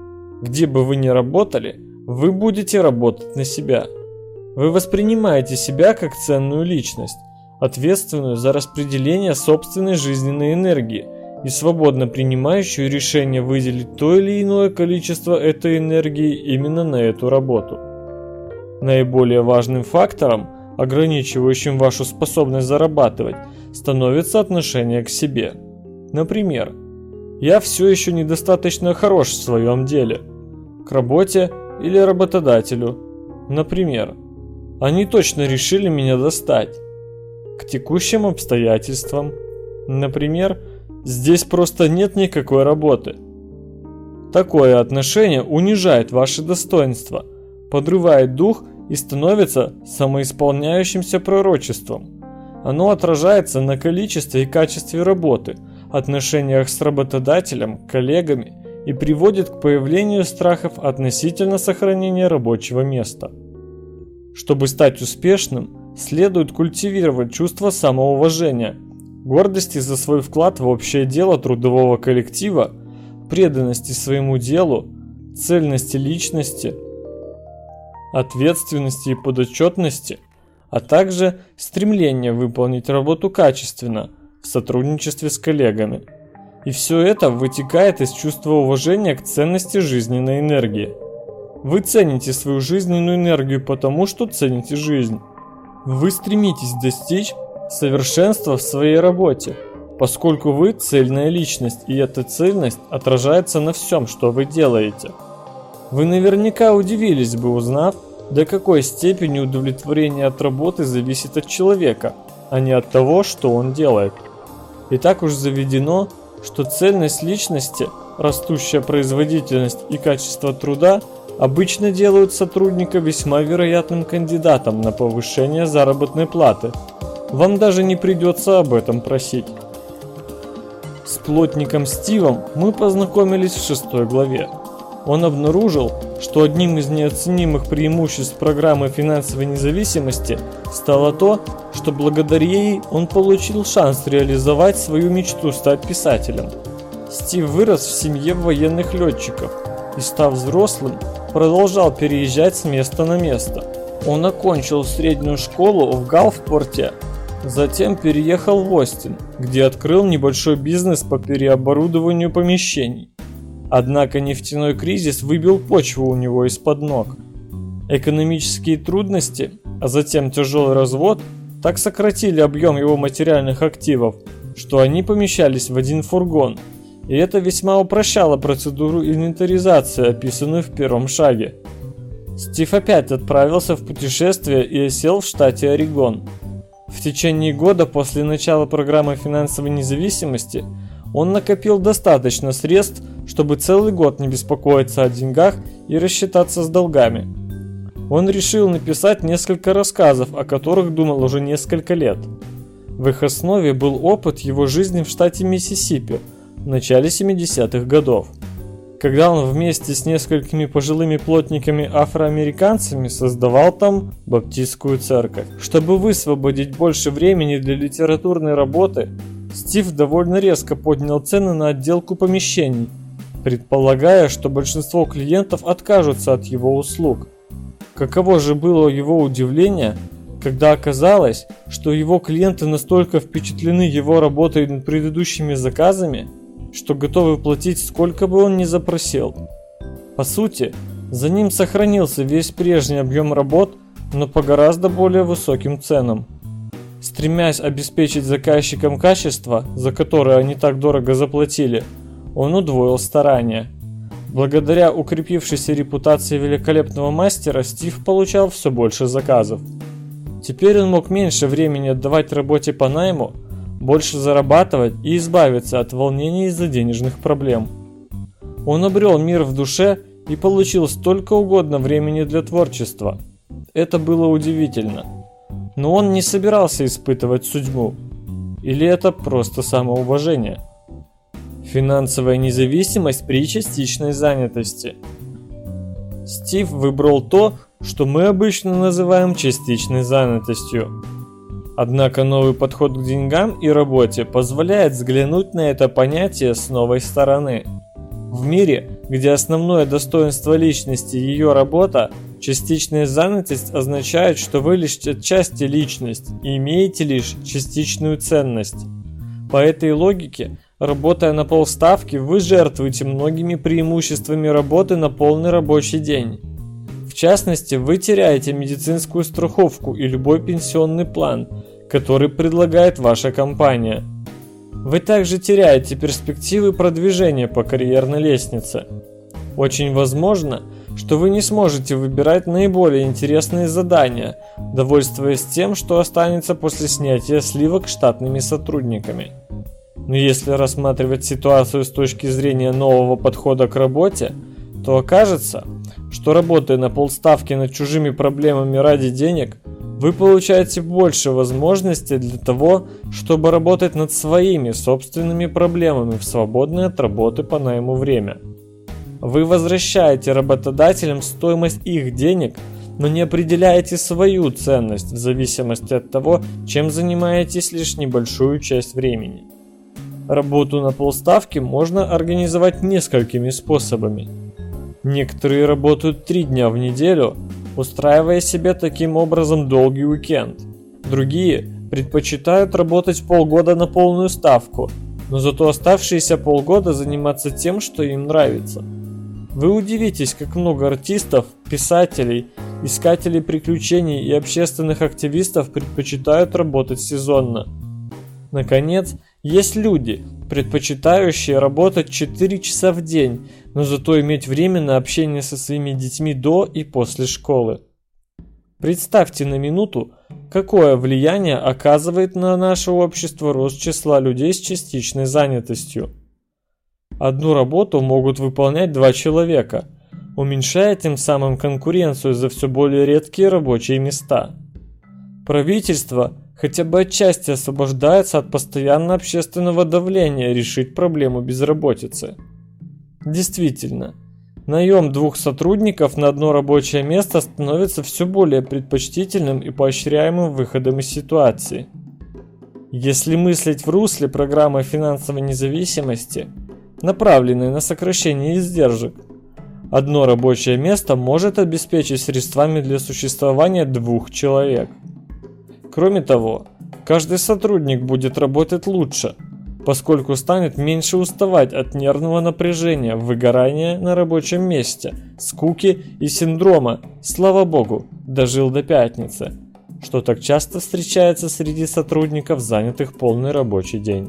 Где бы вы ни работали, вы будете работать на себя. Вы воспринимаете себя как ценную личность, ответственную за распределение собственной жизненной энергии и свободно принимающую решение выделить то или иное количество этой энергии именно на эту работу. Наиболее важным фактором, ограничивающим вашу способность зарабатывать, становится отношение к себе. Например, я все еще недостаточно хорош в своем деле. К работе или работодателю. Например, они точно решили меня достать. К текущим обстоятельствам. Например, здесь просто нет никакой работы. Такое отношение унижает ваше достоинство, подрывает дух и становится самоисполняющимся пророчеством. Оно отражается на количестве и качестве работы, отношениях с работодателем, коллегами и приводит к появлению страхов относительно сохранения рабочего места. Чтобы стать успешным, следует культивировать чувство самоуважения, гордости за свой вклад в общее дело трудового коллектива, преданности своему делу, цельности личности, ответственности и подотчетности, а также стремление выполнить работу качественно в сотрудничестве с коллегами. И все это вытекает из чувства уважения к ценности жизненной энергии. Вы цените свою жизненную энергию потому, что цените жизнь. Вы стремитесь достичь совершенства в своей работе, поскольку вы цельная личность, и эта цельность отражается на всем, что вы делаете. Вы наверняка удивились бы, узнав, до какой степени удовлетворение от работы зависит от человека, а не от того, что он делает. И так уж заведено, что цельность личности, растущая производительность и качество труда обычно делают сотрудника весьма вероятным кандидатом на повышение заработной платы. Вам даже не придется об этом просить. С плотником Стивом мы познакомились в 6 главе. Он обнаружил, что одним из неоценимых преимуществ программы финансовой независимости стало то, что благодаря ей он получил шанс реализовать свою мечту стать писателем. Стив вырос в семье военных летчиков и, став взрослым, продолжал переезжать с места на место. Он окончил среднюю школу в Галфпорте Затем переехал в Остин, где открыл небольшой бизнес по переоборудованию помещений. Однако нефтяной кризис выбил почву у него из-под ног. Экономические трудности, а затем тяжелый развод, так сократили объем его материальных активов, что они помещались в один фургон, и это весьма упрощало процедуру инвентаризации, описанную в первом шаге. Стив опять отправился в путешествие и осел в штате Орегон. В течение года после начала программы финансовой независимости он накопил достаточно средств, чтобы целый год не беспокоиться о деньгах и рассчитаться с долгами. Он решил написать несколько рассказов, о которых думал уже несколько лет. В их основе был опыт его жизни в штате Миссисипи в начале 70-х годов, когда он вместе с несколькими пожилыми плотниками-афроамериканцами создавал там баптистскую церковь. Чтобы высвободить больше времени для литературной работы, Стив довольно резко поднял цены на отделку помещений, предполагая, что большинство клиентов откажутся от его услуг. Каково же было его удивление, когда оказалось, что его клиенты настолько впечатлены его работой над предыдущими заказами, что готовы платить сколько бы он ни запросил. По сути, за ним сохранился весь прежний объем работ, но по гораздо более высоким ценам. Стремясь обеспечить заказчикам качество, за которое они так дорого заплатили, он удвоил старания. Благодаря укрепившейся репутации великолепного мастера, Стив получал все больше заказов. Теперь он мог меньше времени отдавать работе по найму, больше зарабатывать и избавиться от волнений из-за денежных проблем. Он обрел мир в душе и получил столько угодно времени для творчества. Это было удивительно. Но он не собирался испытывать судьбу. Или это просто самоуважение? Финансовая независимость при частичной занятости. Стив выбрал то, что мы обычно называем частичной занятостью. Однако новый подход к деньгам и работе позволяет взглянуть на это понятие с новой стороны. В мире, где основное достоинство личности – ее работа, частичная занятость означает, что вы лишь отчасти личность и имеете лишь частичную ценность. По этой логике, работая на полставки, вы жертвуете многими преимуществами работы на полный рабочий день. В частности, вы теряете медицинскую страховку и любой пенсионный план, который предлагает ваша компания. Вы также теряете перспективы продвижения по карьерной лестнице. Очень возможно, что вы не сможете выбирать наиболее интересные задания, довольствуясь тем, что останется после снятия сливок штатными сотрудниками. Но если рассматривать ситуацию с точки зрения нового подхода к работе, то окажется, что работая на полставки над чужими проблемами ради денег, вы получаете больше возможностей для того, чтобы работать над своими собственными проблемами в свободное от работы по найму время. Вы возвращаете работодателям стоимость их денег, но не определяете свою ценность в зависимости от того, чем занимаетесь лишь небольшую часть времени. Работу на полставки можно организовать несколькими способами. Некоторые работают 3 дня в неделю, устраивая себе таким образом долгий уикенд. Другие предпочитают работать полгода на полную ставку, но зато оставшиеся полгода заниматься тем, что им нравится. Вы удивитесь, как много артистов, писателей, искателей приключений и общественных активистов предпочитают работать сезонно. Наконец, есть люди, предпочитающие работать 4 часа в день, но зато иметь время на общение со своими детьми до и после школы. Представьте на минуту, какое влияние оказывает на наше общество рост числа людей с частичной занятостью. Одну работу могут выполнять 2 человека, уменьшая тем самым конкуренцию за все более редкие рабочие места. Правительство хотя бы отчасти освобождается от постоянного общественного давления решить проблему безработицы. Действительно, наем 2 сотрудников на одно рабочее место становится все более предпочтительным и поощряемым выходом из ситуации. Если мыслить в русле программы финансовой независимости, направленной на сокращение издержек, одно рабочее место может обеспечить средствами для существования 2 человек. Кроме того, Каждый сотрудник будет работать лучше, поскольку станет меньше уставать от нервного напряжения, выгорания на рабочем месте, скуки и синдрома «слава богу, дожил до пятницы», что так часто встречается среди сотрудников, занятых полный рабочий день.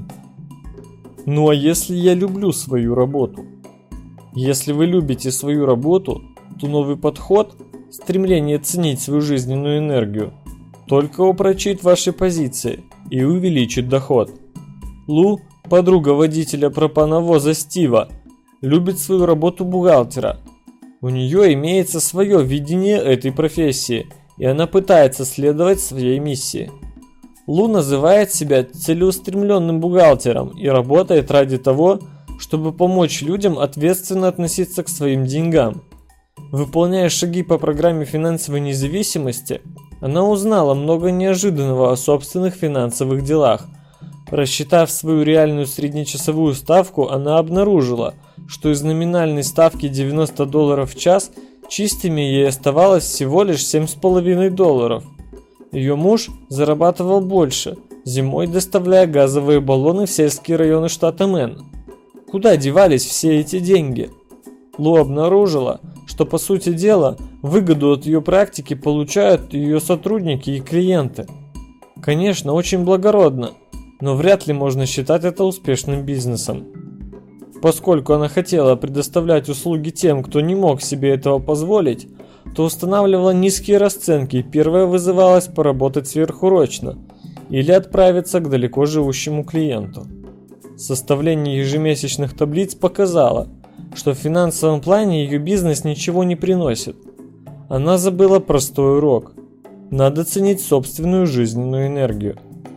Ну а если я люблю свою работу? Если вы любите свою работу, то новый подход, стремление ценить свою жизненную энергию, только упрочит ваши позиции и увеличит доход. Лу, подруга водителя пропановоза Стива, любит свою работу бухгалтера. У нее имеется свое видение этой профессии, и она пытается следовать своей миссии. Лу называет себя целеустремленным бухгалтером и работает ради того, чтобы помочь людям ответственно относиться к своим деньгам. Выполняя шаги по программе финансовой независимости, она узнала много неожиданного о собственных финансовых делах. Рассчитав свою реальную среднечасовую ставку, она обнаружила, что из номинальной ставки $90 в час чистыми ей оставалось всего лишь $7,5. Ее муж зарабатывал больше, зимой доставляя газовые баллоны в сельские районы штата Мэн. Куда девались все эти деньги? Лу обнаружила, что по сути дела выгоду от ее практики получают ее сотрудники и клиенты. Конечно, очень благородно, но вряд ли можно считать это успешным бизнесом. Поскольку она хотела предоставлять услуги тем, кто не мог себе этого позволить, то устанавливала низкие расценки и первая вызывалась поработать сверхурочно или отправиться к далеко живущему клиенту. Составление ежемесячных таблиц показало, что в финансовом плане ее бизнес ничего не приносит. Она забыла простой урок. Надо ценить собственную жизненную энергию.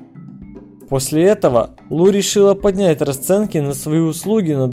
После этого Лу решила поднять расценки на свои услуги на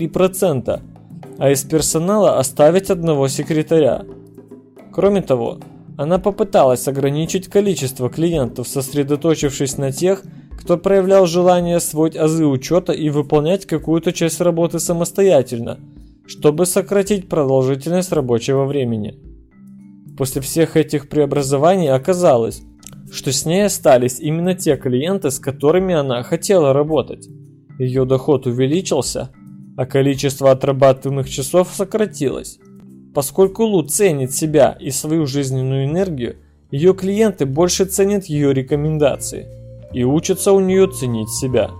23%, а из персонала оставить одного секретаря. Кроме того, она попыталась ограничить количество клиентов, сосредоточившись на тех, кто проявлял желание освоить азы учета и выполнять какую-то часть работы самостоятельно, чтобы сократить продолжительность рабочего времени. После всех этих преобразований оказалось, что с ней остались именно те клиенты, с которыми она хотела работать. Ее доход увеличился, а количество отрабатываемых часов сократилось. Поскольку Лу ценит себя и свою жизненную энергию, ее клиенты больше ценят ее рекомендации и учатся у нее ценить себя.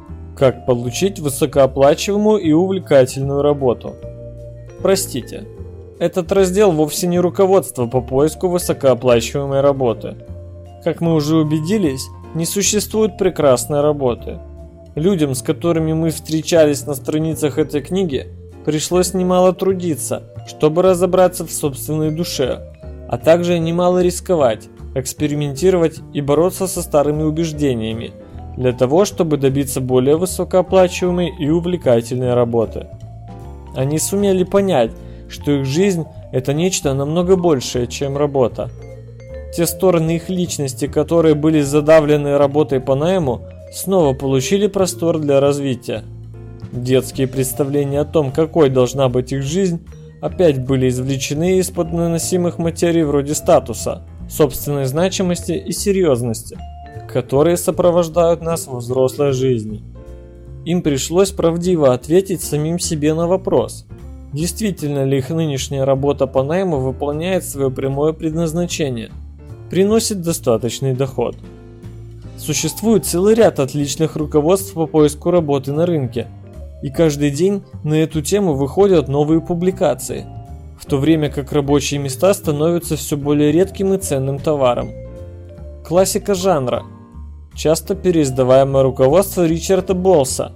Как получить высокооплачиваемую и увлекательную работу? Простите, этот раздел вовсе не руководство по поиску высокооплачиваемой работы. Как мы уже убедились, не существует прекрасной работы. Людям, с которыми мы встречались на страницах этой книги, пришлось немало трудиться, чтобы разобраться в собственной душе, а также немало рисковать, экспериментировать и бороться со старыми убеждениями, для того, чтобы добиться более высокооплачиваемой и увлекательной работы. Они сумели понять, что их жизнь – это нечто намного большее, чем работа. Те стороны их личности, которые были задавлены работой по найму, снова получили простор для развития. Детские представления о том, какой должна быть их жизнь, опять были извлечены из-под наносимых материй вроде статуса, собственной значимости и серьезности, которые сопровождают нас во взрослой жизни. Им пришлось правдиво ответить самим себе на вопрос, действительно ли их нынешняя работа по найму выполняет свое прямое предназначение, приносит достаточный доход. Существует целый ряд отличных руководств по поиску работы на рынке, и каждый день на эту тему выходят новые публикации, в то время как рабочие места становятся все более редким и ценным товаром. Классика жанра. Часто переиздаваемое руководство Ричарда Болса.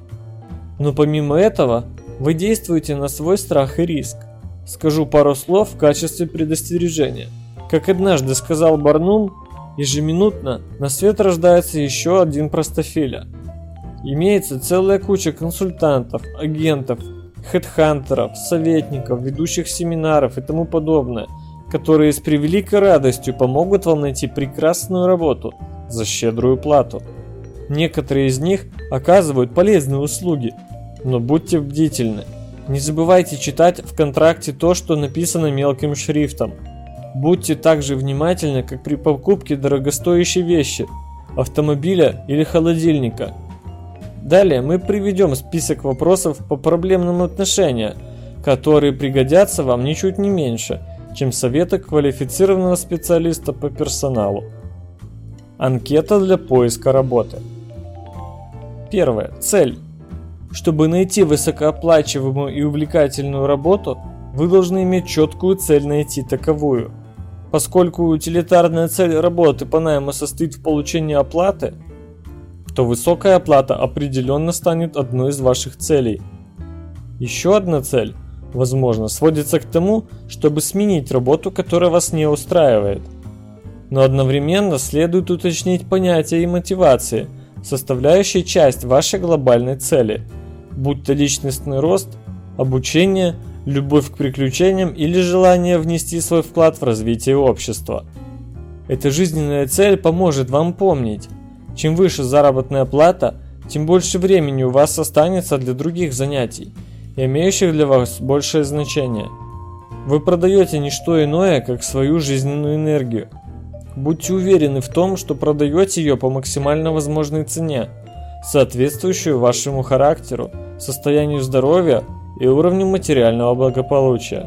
Но помимо этого, вы действуете на свой страх и риск. Скажу пару слов в качестве предостережения. Как однажды сказал Барнум, ежеминутно на свет рождается еще один простофиля. Имеется целая куча консультантов, агентов, хедхантеров, советников, ведущих семинаров и тому подобное, которые с превеликой радостью помогут вам найти прекрасную работу за щедрую плату. Некоторые из них оказывают полезные услуги, но будьте бдительны. Не забывайте читать в контракте то, что написано мелким шрифтом. Будьте также внимательны, как при покупке дорогостоящей вещи. автомобиля или холодильника. Далее мы приведем список вопросов по проблемным отношениям, которые пригодятся вам ничуть не меньше, чем советы квалифицированного специалиста по персоналу. Анкета для поиска работы. Первое. Цель. Чтобы найти высокооплачиваемую и увлекательную работу, вы должны иметь четкую цель найти таковую. Поскольку утилитарная цель работы по найму состоит в получении оплаты, то высокая оплата определенно станет одной из ваших целей. Еще одна цель, возможно, сводится к тому, чтобы сменить работу, которая вас не устраивает. Но одновременно следует уточнить понятия и мотивации, составляющие часть вашей глобальной цели, будь то личностный рост, обучение, любовь к приключениям или желание внести свой вклад в развитие общества. Эта жизненная цель поможет вам помнить: чем выше заработная плата, тем больше времени у вас останется для других занятий, имеющих для вас большее значение. Вы продаете не что иное, как свою жизненную энергию. Будьте уверены в том, что продаете ее по максимально возможной цене, соответствующую вашему характеру, состоянию здоровья и уровню материального благополучия.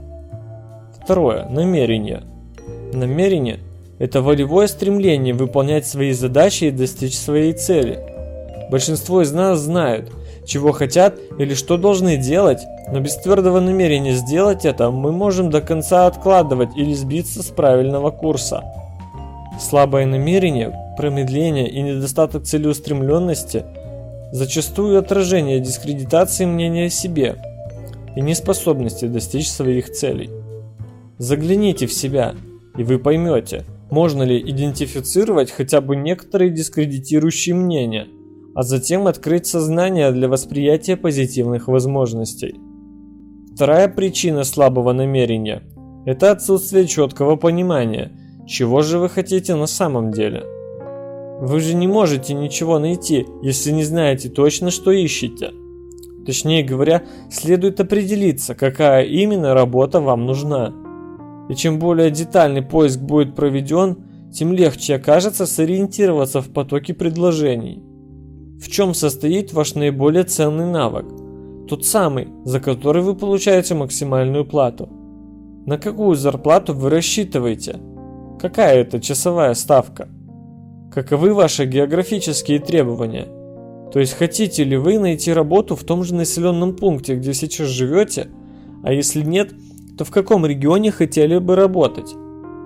Второе. Намерение. Намерение – это волевое стремление выполнять свои задачи и достичь своей цели. Большинство из нас знают, чего хотят или что должны делать, но без твердого намерения сделать это мы можем до конца откладывать или сбиться с правильного курса. Слабое намерение, промедление и недостаток целеустремленности зачастую отражение дискредитации мнения о себе и неспособности достичь своих целей. Загляните в себя, и вы поймете, можно ли идентифицировать хотя бы некоторые дискредитирующие мнения, а затем открыть сознание для восприятия позитивных возможностей. Вторая причина слабого намерения – это отсутствие четкого понимания, чего же вы хотите на самом деле. Вы же не можете ничего найти, если не знаете точно, что ищете. Точнее говоря, следует определиться, какая именно работа вам нужна. И чем более детальный поиск будет проведен, тем легче окажется сориентироваться в потоке предложений. В чем состоит ваш наиболее ценный навык? Тот самый, за который вы получаете максимальную плату. На какую зарплату вы рассчитываете? Какая это часовая ставка? Каковы ваши географические требования? То есть хотите ли вы найти работу в том же населенном пункте, где сейчас живете? А если нет, то в каком регионе хотели бы работать?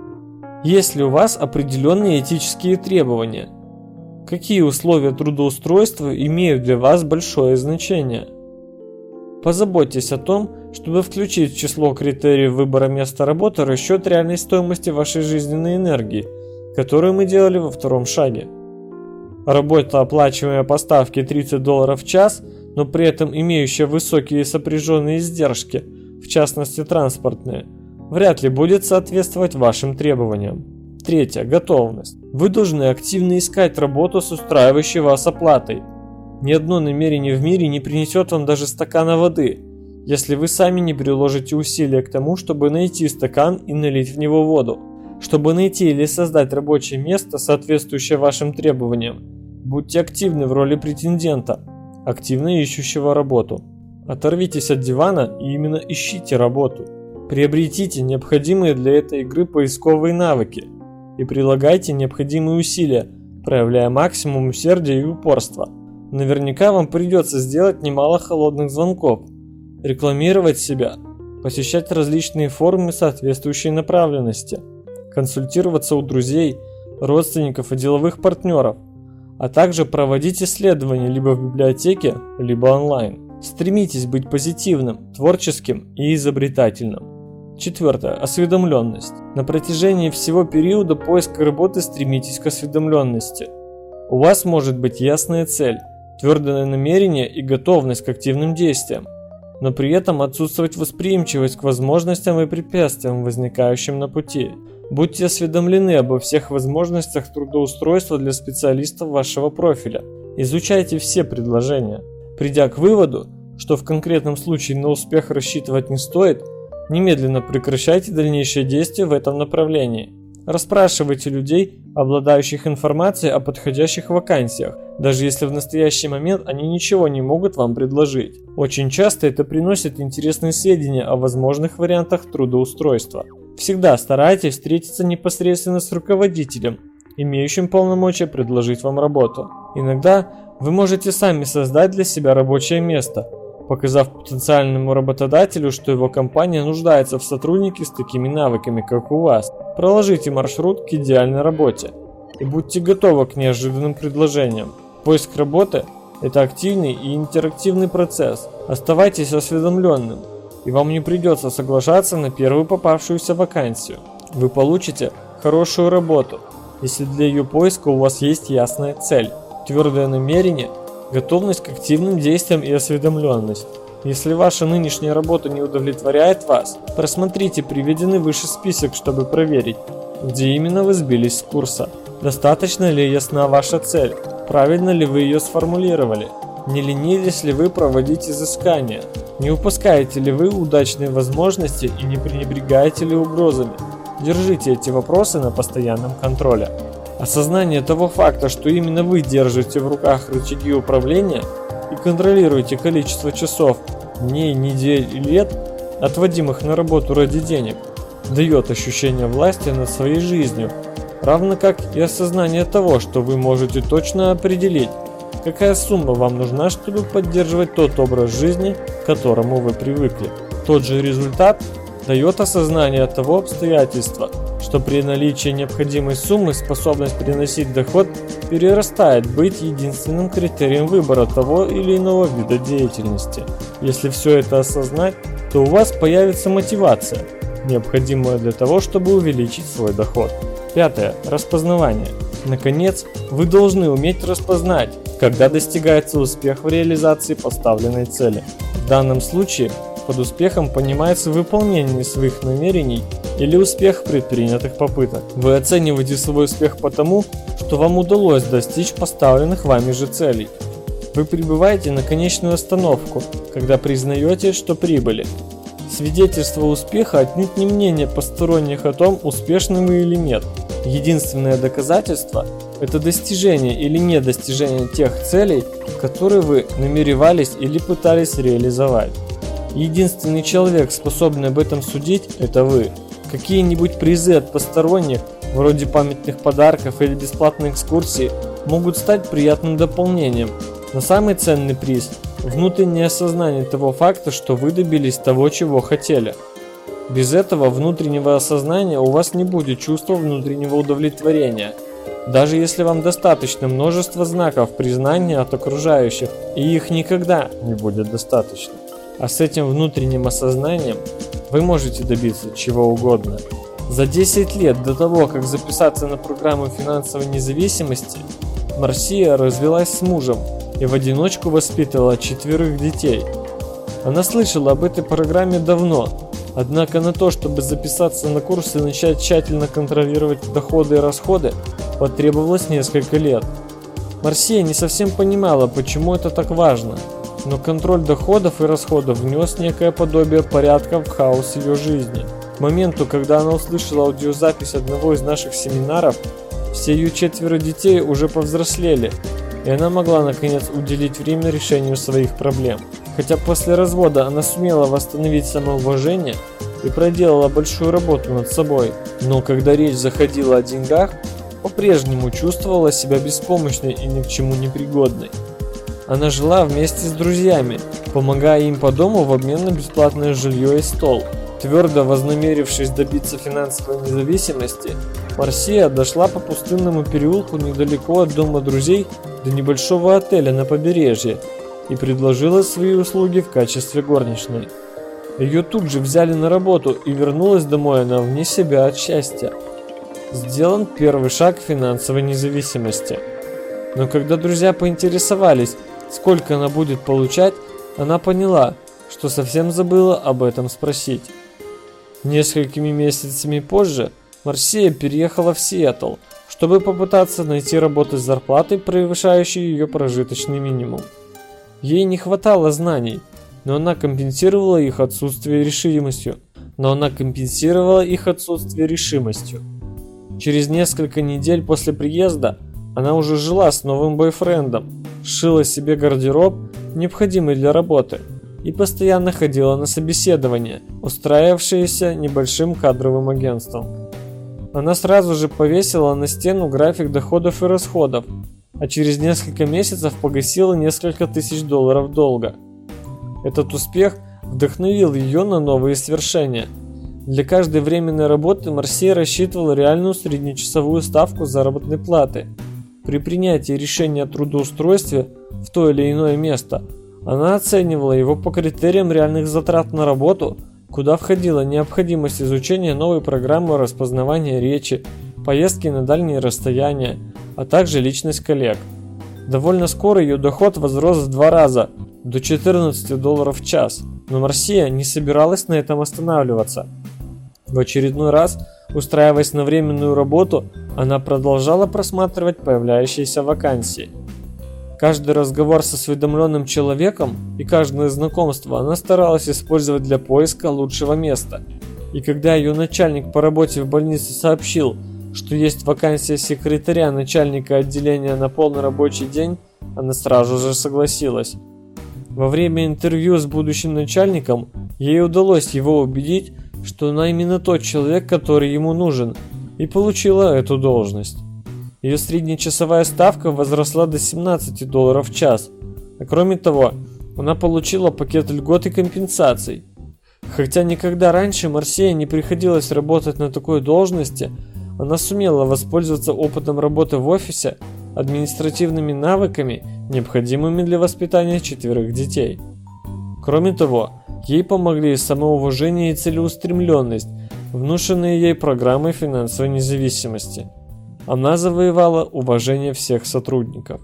Есть ли у вас определенные этические требования? Какие условия трудоустройства имеют для вас большое значение? Позаботьтесь о том, чтобы включить в число критериев выбора места работы расчет реальной стоимости вашей жизненной энергии, которую мы делали во втором шаге. Работа, оплачиваемая по ставке $30 в час, но при этом имеющая высокие сопряженные издержки, в частности транспортные, вряд ли будет соответствовать вашим требованиям. Третье. Готовность. Вы должны активно искать работу с устраивающей вас оплатой. Ни одно намерение в мире не принесет вам даже стакана воды, если вы сами не приложите усилия к тому, чтобы найти стакан и налить в него воду. Чтобы найти или создать рабочее место, соответствующее вашим требованиям, будьте активны в роли претендента, активно ищущего работу. Оторвитесь от дивана и именно ищите работу. Приобретите необходимые для этой игры поисковые навыки и прилагайте необходимые усилия, проявляя максимум усердия и упорства. Наверняка вам придется сделать немало холодных звонков, рекламировать себя, посещать различные форумы соответствующей направленности, консультироваться у друзей, родственников и деловых партнеров, а также проводить исследования либо в библиотеке, либо онлайн. Стремитесь быть позитивным, творческим и изобретательным. Четвертое. Осведомленность. На протяжении всего периода поиска работы стремитесь к осведомленности. У вас может быть ясная цель, твердое намерение и готовность к активным действиям, но при этом отсутствовать восприимчивость к возможностям и препятствиям, возникающим на пути. Будьте осведомлены обо всех возможностях трудоустройства для специалистов вашего профиля. Изучайте все предложения. Придя к выводу, что в конкретном случае на успех рассчитывать не стоит, немедленно прекращайте дальнейшие действия в этом направлении. Расспрашивайте людей, обладающих информацией о подходящих вакансиях, даже если в настоящий момент они ничего не могут вам предложить. Очень часто это приносит интересные сведения о возможных вариантах трудоустройства. Всегда старайтесь встретиться непосредственно с руководителем, имеющим полномочия предложить вам работу. Иногда вы можете сами создать для себя рабочее место, показав потенциальному работодателю, что его компания нуждается в сотруднике с такими навыками, как у вас. Проложите маршрут к идеальной работе и будьте готовы к неожиданным предложениям. Поиск работы – это активный и интерактивный процесс. Оставайтесь осведомленным, и вам не придется соглашаться на первую попавшуюся вакансию. Вы получите хорошую работу, если для ее поиска у вас есть ясная цель, твердое намерение, готовность к активным действиям и осведомленность. Если ваша нынешняя работа не удовлетворяет вас, просмотрите приведенный выше список, чтобы проверить, где именно вы сбились с курса. Достаточно ли ясна ваша цель? Правильно ли вы ее сформулировали? Не ленились ли вы проводить изыскания? Не упускаете ли вы удачные возможности и не пренебрегаете ли угрозами? Держите эти вопросы на постоянном контроле. Осознание того факта, что именно вы держите в руках рычаги управления и контролируете количество часов, дней, недель и лет, отводимых на работу ради денег, дает ощущение власти над своей жизнью, равно как и осознание того, что вы можете точно определить, какая сумма вам нужна, чтобы поддерживать тот образ жизни, к которому вы привыкли. Тот же результат дает осознание того обстоятельства, что при наличии необходимой суммы способность приносить доход перерастает быть единственным критерием выбора того или иного вида деятельности. Если все это осознать, то у вас появится мотивация, необходимая для того, чтобы увеличить свой доход. Пятое. Распознавание. Наконец, вы должны уметь распознать, когда достигается успех в реализации поставленной цели. В данном случае под успехом понимается выполнение своих намерений или успех предпринятых попыток. Вы оцениваете свой успех потому, что вам удалось достичь поставленных вами же целей. Вы прибываете на конечную остановку, когда признаете, что прибыли. Свидетельство успеха отнюдь не мнение посторонних о том, успешны вы или нет. Единственное доказательство – это достижение или недостижение тех целей, которые вы намеревались или пытались реализовать. Единственный человек, способный об этом судить, это вы. Какие-нибудь призы от посторонних, вроде памятных подарков или бесплатной экскурсии, могут стать приятным дополнением, но самый ценный приз – внутреннее осознание того факта, что вы добились того, чего хотели. Без этого внутреннего осознания у вас не будет чувства внутреннего удовлетворения, даже если вам достаточно множества знаков признания от окружающих, и их никогда не будет достаточно. А с этим внутренним осознанием вы можете добиться чего угодно. За 10 лет до того, как записаться на программу финансовой независимости, Марсия развелась с мужем и в одиночку воспитывала 4 детей. Она слышала об этой программе давно, однако на то, чтобы записаться на курс и начать тщательно контролировать доходы и расходы, потребовалось несколько лет. Марсия не совсем понимала, почему это так важно, но контроль доходов и расходов внес некое подобие порядка в хаос ее жизни. К моменту, когда она услышала аудиозапись одного из наших семинаров, все ее 4 детей уже повзрослели, и она могла наконец уделить время решению своих проблем. Хотя после развода она сумела восстановить самоуважение и проделала большую работу над собой, но когда речь заходила о деньгах, по-прежнему чувствовала себя беспомощной и ни к чему не пригодной. Она жила вместе с друзьями, помогая им по дому в обмен на бесплатное жилье и стол. Твердо вознамерившись добиться финансовой независимости, Марсия дошла по пустынному переулку недалеко от дома друзей до небольшого отеля на побережье и предложила свои услуги в качестве горничной. Ее тут же взяли на работу, и вернулась домой она вне себя от счастья. Сделан первый шаг к финансовой независимости. Но когда друзья поинтересовались, сколько она будет получать, она поняла, что совсем забыла об этом спросить. Несколькими месяцами позже Марсия переехала в Сиэтл, чтобы попытаться найти работу с зарплатой, превышающей ее прожиточный минимум. Ей не хватало знаний, но она компенсировала их отсутствие решимостью. Через несколько недель после приезда она уже жила с новым бойфрендом, сшила себе гардероб, необходимый для работы, и постоянно ходила на собеседования, устраивавшиеся небольшим кадровым агентством. Она сразу же повесила на стену график доходов и расходов, а через несколько месяцев погасила несколько тысяч долларов долга. Этот успех вдохновил ее на новые свершения. Для каждой временной работы Марсия рассчитывала реальную среднечасовую ставку заработной платы. При принятии решения о трудоустройстве в то или иное место она оценивала его по критериям реальных затрат на работу, куда входила необходимость изучения новой программы распознавания речи, поездки на дальние расстояния, а также личность коллег. Довольно скоро ее доход возрос в 2 раза, до $14 в час, но Марсия не собиралась на этом останавливаться. В очередной раз, устраиваясь на временную работу, она продолжала просматривать появляющиеся вакансии. Каждый разговор с осведомленным человеком и каждое знакомство она старалась использовать для поиска лучшего места. И когда ее начальник по работе в больнице сообщил, что есть вакансия секретаря начальника отделения на полный рабочий день, она сразу же согласилась. Во время интервью с будущим начальником ей удалось его убедить, что она именно тот человек, который ему нужен, и получила эту должность. Ее среднечасовая ставка возросла до $17 в час, а кроме того, она получила пакет льгот и компенсаций. Хотя никогда раньше Марсия не приходилось работать на такой должности, она сумела воспользоваться опытом работы в офисе, административными навыками, необходимыми для воспитания 4 детей. Кроме того, ей помогли самоуважение и целеустремленность, внушенные ей программой финансовой независимости. Она завоевала уважение всех сотрудников.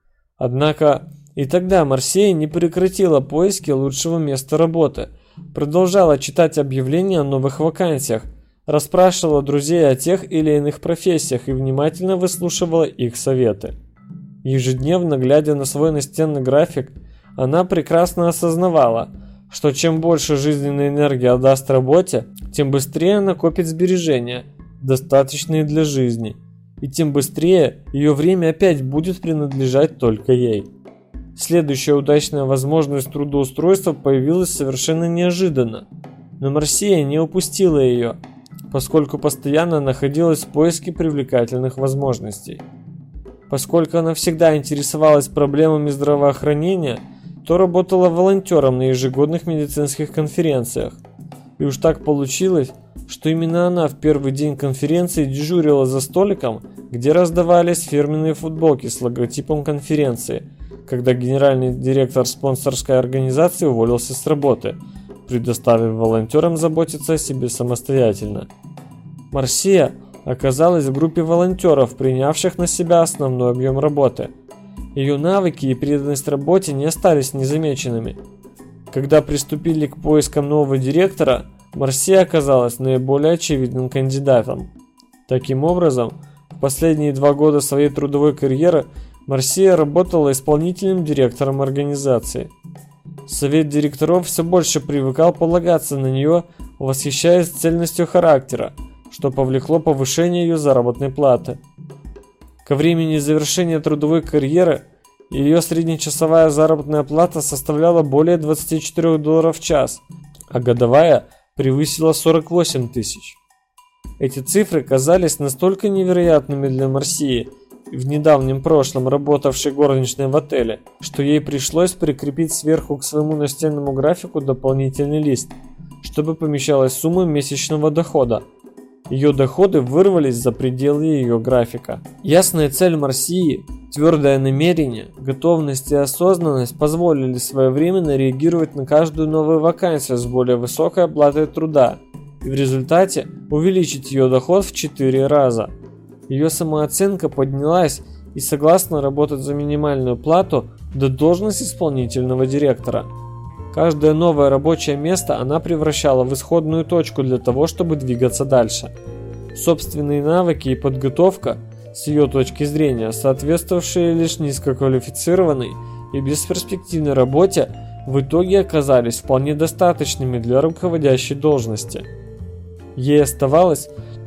Однако и тогда Марсия не прекратила поиски лучшего места работы, продолжала читать объявления о новых вакансиях, расспрашивала друзей о тех или иных профессиях и внимательно выслушивала их советы. Ежедневно, глядя на свой настенный график, она прекрасно осознавала, что чем больше жизненной энергии отдаст работе, тем быстрее она копит сбережения, достаточные для жизни, и тем быстрее ее время опять будет принадлежать только ей. Следующая удачная возможность трудоустройства появилась совершенно неожиданно, но Марсия не упустила ее, поскольку постоянно находилась в поиске привлекательных возможностей. Поскольку она всегда интересовалась проблемами здравоохранения, то работала волонтером на ежегодных медицинских конференциях. И уж так получилось, что именно она в первый день конференции дежурила за столиком, где раздавались фирменные футболки с логотипом конференции, когда генеральный директор спонсорской организации уволился с работы, предоставив волонтерам заботиться о себе самостоятельно. Марсия оказалась в группе волонтеров, принявших на себя основной объем работы. Ее навыки и преданность работе не остались незамеченными. Когда приступили к поискам нового директора, Марсия оказалась наиболее очевидным кандидатом. Таким образом, в последние 2 года своей трудовой карьеры Марсия работала исполнительным директором организации. Совет директоров все больше привыкал полагаться на нее, восхищаясь цельностью характера, что повлекло повышение ее заработной платы. Ко времени завершения трудовой карьеры ее среднечасовая заработная плата составляла более $24 в час, а годовая превысила 48 тысяч. Эти цифры казались настолько невероятными для Марсии, в недавнем прошлом работавшей горничной в отеле, что ей пришлось прикрепить сверху к своему настенному графику дополнительный лист, чтобы помещалась сумма месячного дохода. Ее доходы вырвались за пределы ее графика. Ясная цель Марсии, твердое намерение, готовность и осознанность позволили своевременно реагировать на каждую новую вакансию с более высокой оплатой труда и в результате увеличить ее доход в 4 раза. Ее самооценка поднялась и согласна работать за минимальную плату до должности исполнительного директора. Каждое новое рабочее место она превращала в исходную точку для того, чтобы двигаться дальше. Собственные навыки и подготовка, с ее точки зрения, соответствовавшие лишь низкоквалифицированной и бесперспективной работе, в итоге оказались вполне достаточными для руководящей должности. Ей оставалось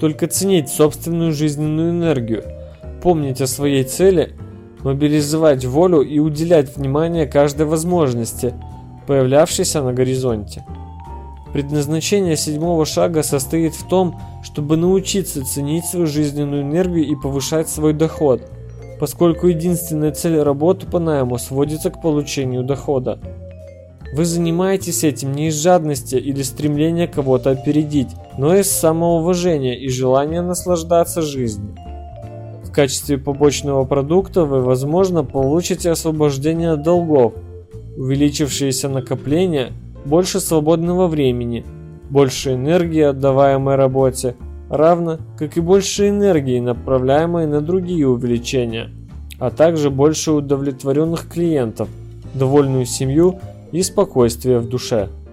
только ценить собственную жизненную энергию, помнить о своей цели, мобилизовать волю и уделять внимание каждой возможности, появлявшейся на горизонте. Предназначение 7-го шага состоит в том, чтобы научиться ценить свою жизненную энергию и повышать свой доход, поскольку единственная цель работы по найму сводится к получению дохода. Вы занимаетесь этим не из жадности или стремления кого-то опередить, но из самоуважения и желания наслаждаться жизнью. В качестве побочного продукта вы, возможно, получите освобождение от долгов, увеличившиеся накопления, больше свободного времени, больше энергии, отдаваемой работе, равно как и больше энергии, направляемой на другие увлечения, а также больше удовлетворенных клиентов, довольную семью и спокойствие в душе.